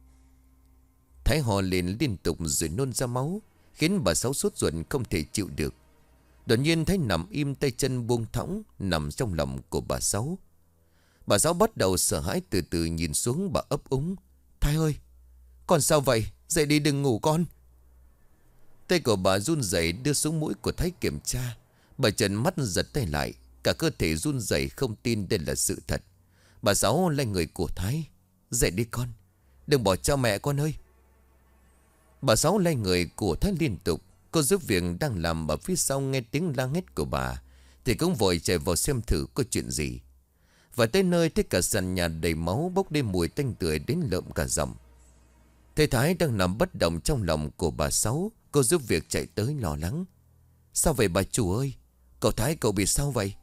Thái hò lên liên tục rồi nôn ra máu, khiến bà Sáu sốt ruột không thể chịu được. Đột nhiên Thái nằm im, tay chân buông thõng nằm trong lòng của bà Sáu. Bà Sáu bắt đầu sợ hãi, từ từ nhìn xuống, bà ấp úng: Thái ơi, con sao vậy? Dậy đi, đừng ngủ con. Tay của bà run rẩy đưa xuống mũi của Thái kiểm tra. Bà trợn mắt giật tay lại, cả cơ thể run rẩy không tin đây là sự thật. Bà Sáu lay người của Thái: Dậy đi con, đừng bỏ cha mẹ con ơi. Bà Sáu lay người của Thái liên tục. Cô giúp việc đang làm ở phía sau nghe tiếng la hét của bà thì cũng vội chạy vào xem thử có chuyện gì. Và tới nơi thấy cả sàn nhà đầy máu, bốc lên mùi tanh tưởi đến lợm cả giọng. Thầy Thái đang nằm bất động trong lòng của bà Sáu. Cô giúp việc chạy tới lo lắng: Sao vậy bà chủ ơi? Cậu Thái cậu bị sao vậy?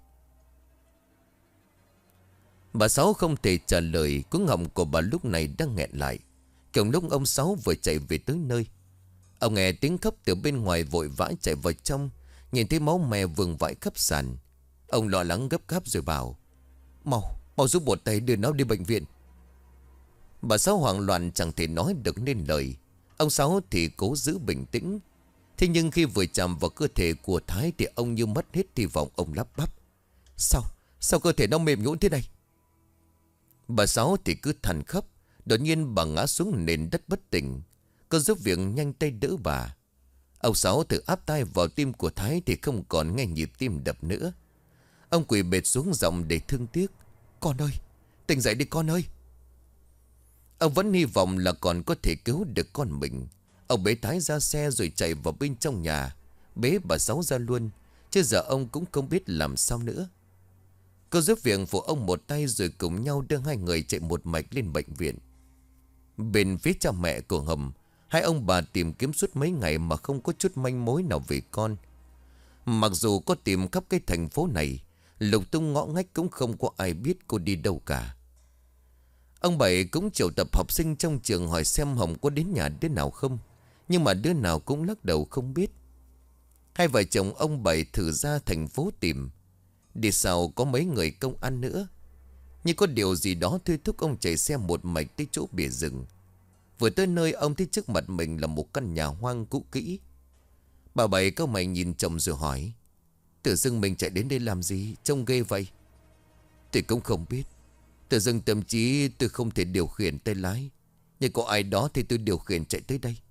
Bà Sáu không thể trả lời. Cuống họng của bà lúc này đang nghẹn lại. Cùng lúc ông Sáu vừa chạy về tới nơi, ông nghe tiếng khóc từ bên ngoài, vội vã chạy vào trong. Nhìn thấy máu me vương vãi khắp sàn, ông lo lắng gấp gáp rồi bảo: Mau giúp một tay đưa nó đi bệnh viện. Bà Sáu hoảng loạn chẳng thể nói được nên lời. Ông Sáu thì cố giữ bình tĩnh. Thế nhưng khi vừa chạm vào cơ thể của Thái thì ông như mất hết hy vọng. Ông lắp bắp: Sao cơ thể nó mềm nhũn thế này? Bà Sáu thì cứ than khóc. Đột nhiên bà ngã xuống nền đất bất tỉnh. Cô giúp việc nhanh tay đỡ bà. Ông Sáu thử áp tay vào tim của Thái thì không còn nghe nhịp tim đập nữa. Ông quỳ bệt xuống giọng để thương tiếc: Con ơi, tỉnh dậy đi con ơi. Ông vẫn hy vọng là còn có thể cứu được con mình. Ông bế Thái ra xe rồi chạy vào bên trong nhà, bế bà Sáu ra luôn. Chứ giờ ông cũng không biết làm sao nữa. Cô giúp việc phụ ông một tay rồi cùng nhau đưa hai người chạy một mạch lên bệnh viện. Bên phía cha mẹ của Hầm, hai ông bà tìm kiếm suốt mấy ngày mà không có chút manh mối nào về con. Mặc dù có tìm khắp cái thành phố này, lục tung ngõ ngách cũng không có ai biết cô đi đâu cả. Ông Bảy cũng triệu tập học sinh trong trường hỏi xem Hồng có đến nhà đứa nào không. Nhưng mà đứa nào cũng lắc đầu không biết. Hai vợ chồng ông Bảy thử ra thành phố tìm. Đi sau có mấy người công an nữa. Nhưng có điều gì đó thôi thúc ông chạy xe một mạch tới chỗ bìa rừng. Vừa tới nơi ông thấy trước mặt mình là một căn nhà hoang cũ kỹ. Bà Bảy cau mày nhìn chồng rồi hỏi: tự dưng mình chạy đến đây làm gì, trông ghê vậy? Tôi cũng không biết. Tự dưng tâm trí tôi không thể điều khiển tay lái, nhưng có ai đó thì tôi điều khiển chạy tới đây.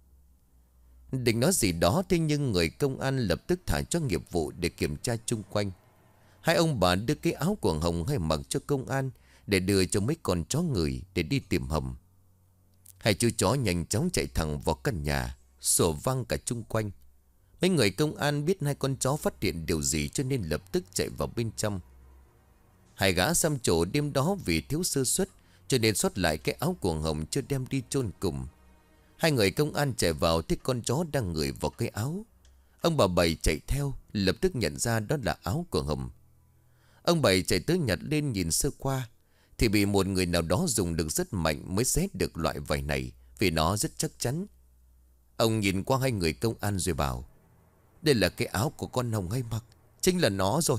Định nói gì đó, thế nhưng người công an lập tức thả cho nghiệp vụ để kiểm tra chung quanh. Hai ông bà đưa cái áo quần hồng hay mặc cho công an để đưa cho mấy con chó người để đi tìm hầm. Hai chú chó nhanh chóng chạy thẳng vào căn nhà, sủa vang cả chung quanh. Mấy người công an biết hai con chó phát hiện điều gì cho nên lập tức chạy vào bên trong. Hai gã xăm trổ đêm đó vì thiếu sơ suất cho nên sót lại cái áo quần hồng chưa đem đi chôn cùng. Hai người công an chạy vào thấy con chó đang ngửi vào cái áo. Ông bà Bảy chạy theo, lập tức nhận ra đó là áo của Hồng. Ông Bảy chạy tới nhặt lên nhìn sơ qua thì bị một người nào đó dùng lực rất mạnh mới xé được loại vải này, vì nó rất chắc chắn. Ông nhìn qua hai người công an rồi bảo: đây là cái áo của con Hồng hay mặc, chính là nó rồi.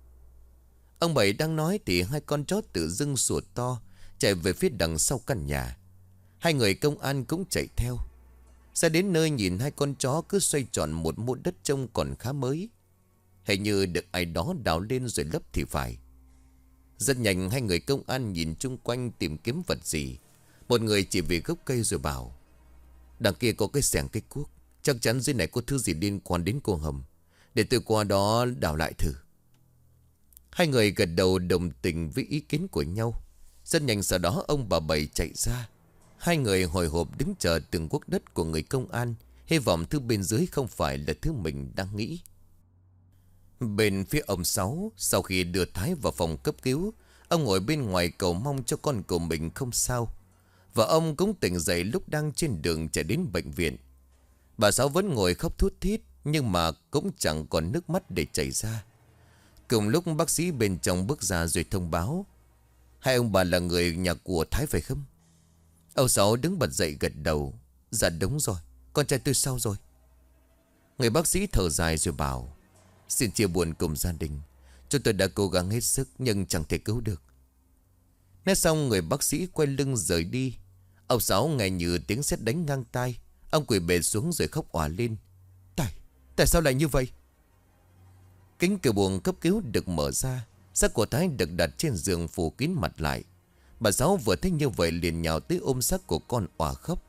Ông Bảy đang nói thì hai con chó tự dưng sủa to chạy về phía đằng sau căn nhà. Hai người công an cũng chạy theo. Ra đến nơi nhìn hai con chó cứ xoay tròn một mô đất trông còn khá mới. Hình như được ai đó đào lên rồi lấp thì phải. Rất nhanh hai người công an nhìn chung quanh tìm kiếm vật gì. Một người chỉ về gốc cây rồi bảo: đằng kia có cái xẻng cây cuốc, chắc chắn dưới này có thứ gì liên quan đến cô Hồng. Để tôi qua đó đào lại thử. Hai người gật đầu đồng tình với ý kiến của nhau. Rất nhanh sau đó ông bà Bảy chạy ra. Hai người hồi hộp đứng chờ từng cuốc đất của người công an, hy vọng thứ bên dưới không phải là thứ mình đang nghĩ. Bên phía ông Sáu, sau khi đưa Thái vào phòng cấp cứu, ông ngồi bên ngoài cầu mong cho con của mình không sao. Và ông cũng tỉnh dậy lúc đang trên đường chạy đến bệnh viện. Bà Sáu vẫn ngồi khóc thút thít, nhưng mà cũng chẳng còn nước mắt để chảy ra. Cùng lúc bác sĩ bên trong bước ra rồi thông báo: hai ông bà là người nhà của Thái phải không? Ông Sáu đứng bật dậy gật đầu: dạ đúng rồi, con trai tôi sao rồi? Người bác sĩ thở dài rồi bảo: xin chia buồn cùng gia đình. Chúng tôi đã cố gắng hết sức nhưng chẳng thể cứu được. Nói xong người bác sĩ quay lưng rời đi. Ông Sáu nghe như tiếng sét đánh ngang tai. Ông quỳ bệt xuống rồi khóc òa lên: Tại sao lại như vậy? Kính cửa buồng cấp cứu được mở ra. Xác của Thái được đặt trên giường phủ kín mặt lại. Bà Sáu vừa thấy như vậy liền nhào tới ôm xác của con òa khóc.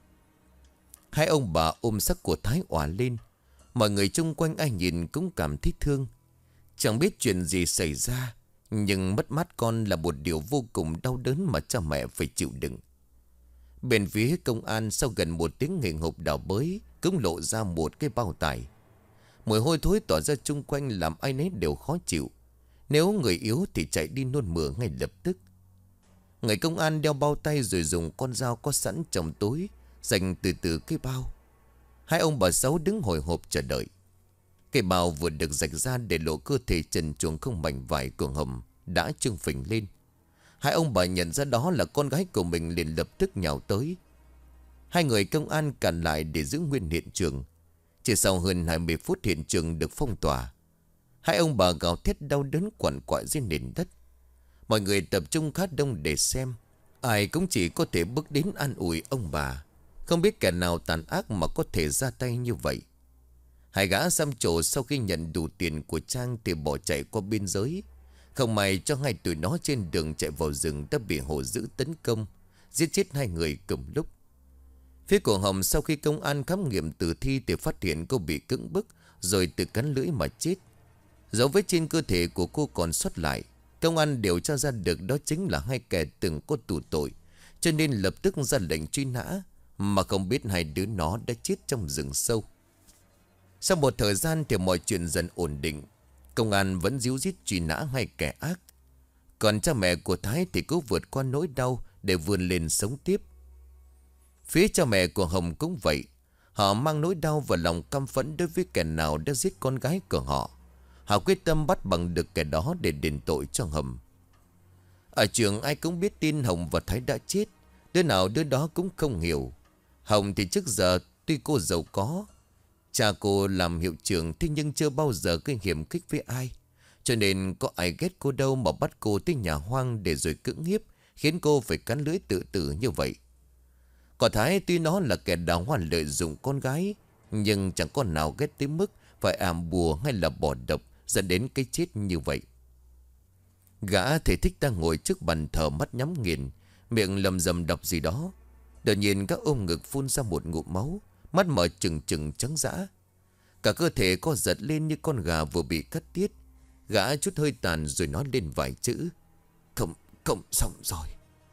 Hai ông bà ôm xác của Thái òa lên. Mọi người chung quanh ai nhìn cũng cảm thấy thương. Chẳng biết chuyện gì xảy ra, nhưng mất mát con là một điều vô cùng đau đớn mà cha mẹ phải chịu đựng. Bên phía công an sau gần một tiếng nghề hộp đào bới cũng lộ ra một cái bao tải. Mùi hôi thối tỏa ra chung quanh làm ai nấy đều khó chịu. Nếu người yếu thì chạy đi nôn mửa ngay lập tức. Người công an đeo bao tay rồi dùng con dao có sẵn trong túi dành từ từ cái bao. Hai ông bà Sáu đứng hồi hộp chờ đợi. Cái bao vừa được rạch ra để lộ cơ thể trần truồng không mảnh vải của Hồng đã trương phình lên. Hai ông bà nhận ra đó là con gái của mình liền lập tức nhào tới. Hai người công an cản lại để giữ nguyên hiện trường. Chỉ sau hơn 20 phút hiện trường được phong tỏa. Hai ông bà gào thét đau đớn quằn quại trên nền đất. Mọi người tập trung khá đông để xem. Ai cũng chỉ có thể bước đến an ủi ông bà. Không biết kẻ nào tàn ác mà có thể ra tay như vậy. Hai gã xăm trổ sau khi nhận đủ tiền của Trang thì bỏ chạy qua biên giới. Không may cho hai tụi nó trên đường chạy vào rừng đã bị hổ dữ tấn công, giết chết hai người cùng lúc. Phía của Hồng sau khi công an khám nghiệm tử thi thì phát hiện cô bị cưỡng bức rồi tự cắn lưỡi mà chết. Dấu vết trên cơ thể của cô còn sót lại. Công an điều tra ra được đó chính là hai kẻ từng có tù tội, cho nên lập tức ra lệnh truy nã, mà không biết hai đứa nó đã chết trong rừng sâu. Sau một thời gian thì mọi chuyện dần ổn định. Công an vẫn díu dít truy nã hai kẻ ác. Còn cha mẹ của Thái thì cứ vượt qua nỗi đau để vươn lên sống tiếp. Phía cha mẹ của Hồng cũng vậy. Họ mang nỗi đau và lòng căm phẫn đối với kẻ nào đã giết con gái của họ. Họ quyết tâm bắt bằng được kẻ đó để đền tội cho Hồng. Ở trường ai cũng biết tin Hồng và Thái đã chết. Đứa nào đứa đó cũng không hiểu. Hồng thì trước giờ Tuy cô giàu có, cha cô làm hiệu trưởng, thế nhưng chưa bao giờ gây hiểm khích với ai. Cho nên có ai ghét cô đâu mà bắt cô tới nhà hoang để rồi cưỡng hiếp, khiến cô phải cắn lưỡi tự tử như vậy. Còn Thái tuy nó là kẻ đào hoa lợi dụng con gái, nhưng chẳng có nào ghét tới mức phải ảm bùa hay là bỏ độc dẫn đến cái chết như vậy. Gã thể thích đang ngồi trước bàn thờ, mắt nhắm nghiền, miệng lầm rầm đọc gì đó. Đột nhiên gã ôm ngực phun ra một ngụm máu, mắt mở trừng trừng trắng dã. Cả cơ thể co giật lên như con gà vừa bị cắt tiết. Gã chút hơi tàn rồi nói lên vài chữ: Không, không xong rồi.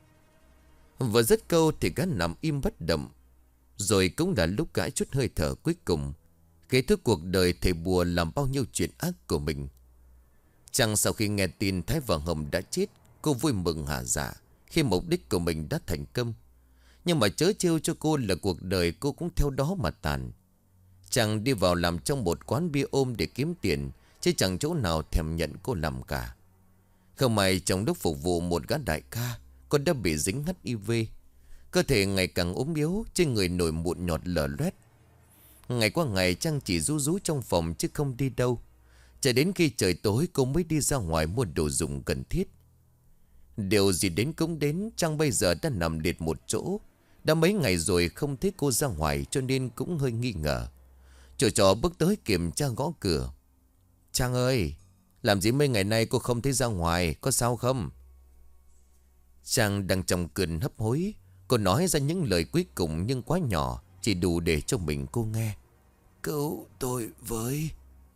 Vừa dứt câu thì gã nằm im bất động. Rồi cũng là lúc gã chút hơi thở cuối cùng, kết thúc cuộc đời thầy bùa làm bao nhiêu chuyện ác của mình. Chăng sau khi nghe tin Thái và Hồng đã chết, cô vui mừng hả dạ khi mục đích của mình đã thành công. Nhưng mà chớ trêu cho cô là cuộc đời cô cũng theo đó mà tàn. Chàng đi vào làm trong một quán bia ôm để kiếm tiền, chứ chẳng chỗ nào thèm nhận cô làm cả. Không may trong lúc phục vụ một gã đại ca, cô đã bị dính HIV. Cơ thể ngày càng ốm yếu, trên người nổi mụn nhọt lở loét. Ngày qua ngày Trang chỉ rú rú trong phòng chứ không đi đâu. Cho đến khi trời tối cô mới đi ra ngoài mua đồ dùng cần thiết. Điều gì đến cũng đến, Trang bây giờ đã nằm liệt một chỗ. Đã mấy ngày rồi không thấy cô ra ngoài, cho nên cũng hơi nghi ngờ. Chủ trọ bước tới kiểm tra gõ cửa. Trang ơi, làm gì mấy ngày nay cô không thấy ra ngoài, có sao không? Trang đang trong cơn hấp hối. Cô nói ra những lời cuối cùng nhưng quá nhỏ, chỉ đủ để cho mình cô nghe. Cứu tôi với.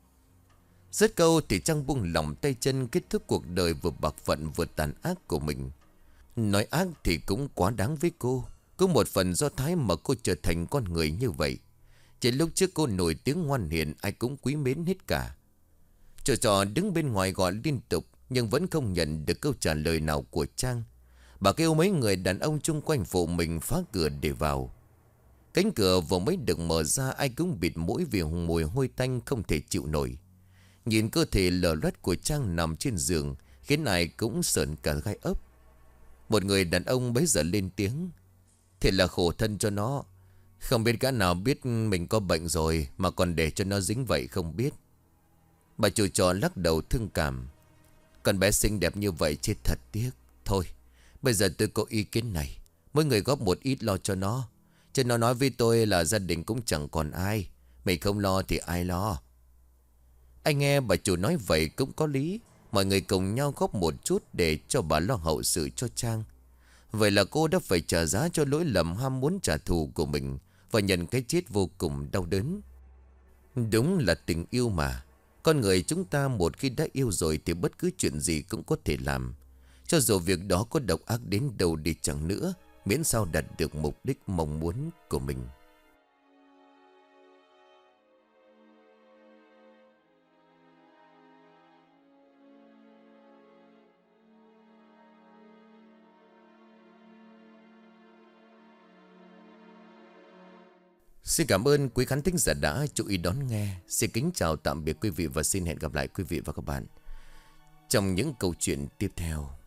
Dứt câu thì Trang buông lỏng tay chân, kết thúc cuộc đời vừa bạc phận vừa tàn ác của mình. Nói ác thì cũng quá đáng với cô. Có một phần do Thái mà cô trở thành con người như vậy. Chỉ lúc trước cô nổi tiếng ngoan hiền, ai cũng quý mến hết cả. Trò trò đứng bên ngoài gọi liên tục, nhưng vẫn không nhận được câu trả lời nào của Trang. Bà kêu mấy người đàn ông chung quanh phụ mình phá cửa để vào. Cánh cửa vừa mới được mở ra, ai cũng bịt mũi vì mùi hôi tanh không thể chịu nổi. Nhìn cơ thể lở loét của Trang nằm trên giường khiến ai cũng sởn cả gai ốc. Một người đàn ông bấy giờ lên tiếng: Thế là khổ thân cho nó. Không biết gã nào biết mình có bệnh rồi mà còn để cho nó dính vậy không biết. Bà chủ trọ lắc đầu thương cảm: Con bé xinh đẹp như vậy chết thật tiếc. Thôi bây giờ tôi có ý kiến này, mỗi người góp một ít lo cho nó. Chứ nó nói với tôi là gia đình cũng chẳng còn ai, mình không lo thì ai lo. Anh nghe bà chủ nói vậy cũng có lý. Mọi người cùng nhau góp một chút để cho bà lo hậu sự cho Trang. Vậy là cô đã phải trả giá cho lỗi lầm ham muốn trả thù của mình, và nhận cái chết vô cùng đau đớn. Đúng là tình yêu mà. Con người chúng ta một khi đã yêu rồi thì bất cứ chuyện gì cũng có thể làm. Cho dù việc đó có độc ác đến đâu đi chẳng nữa, miễn sao đạt được mục đích mong muốn của mình. Xin cảm ơn quý khán thính giả đã chú ý đón nghe. Xin kính chào tạm biệt quý vị và xin hẹn gặp lại quý vị và các bạn trong những câu chuyện tiếp theo.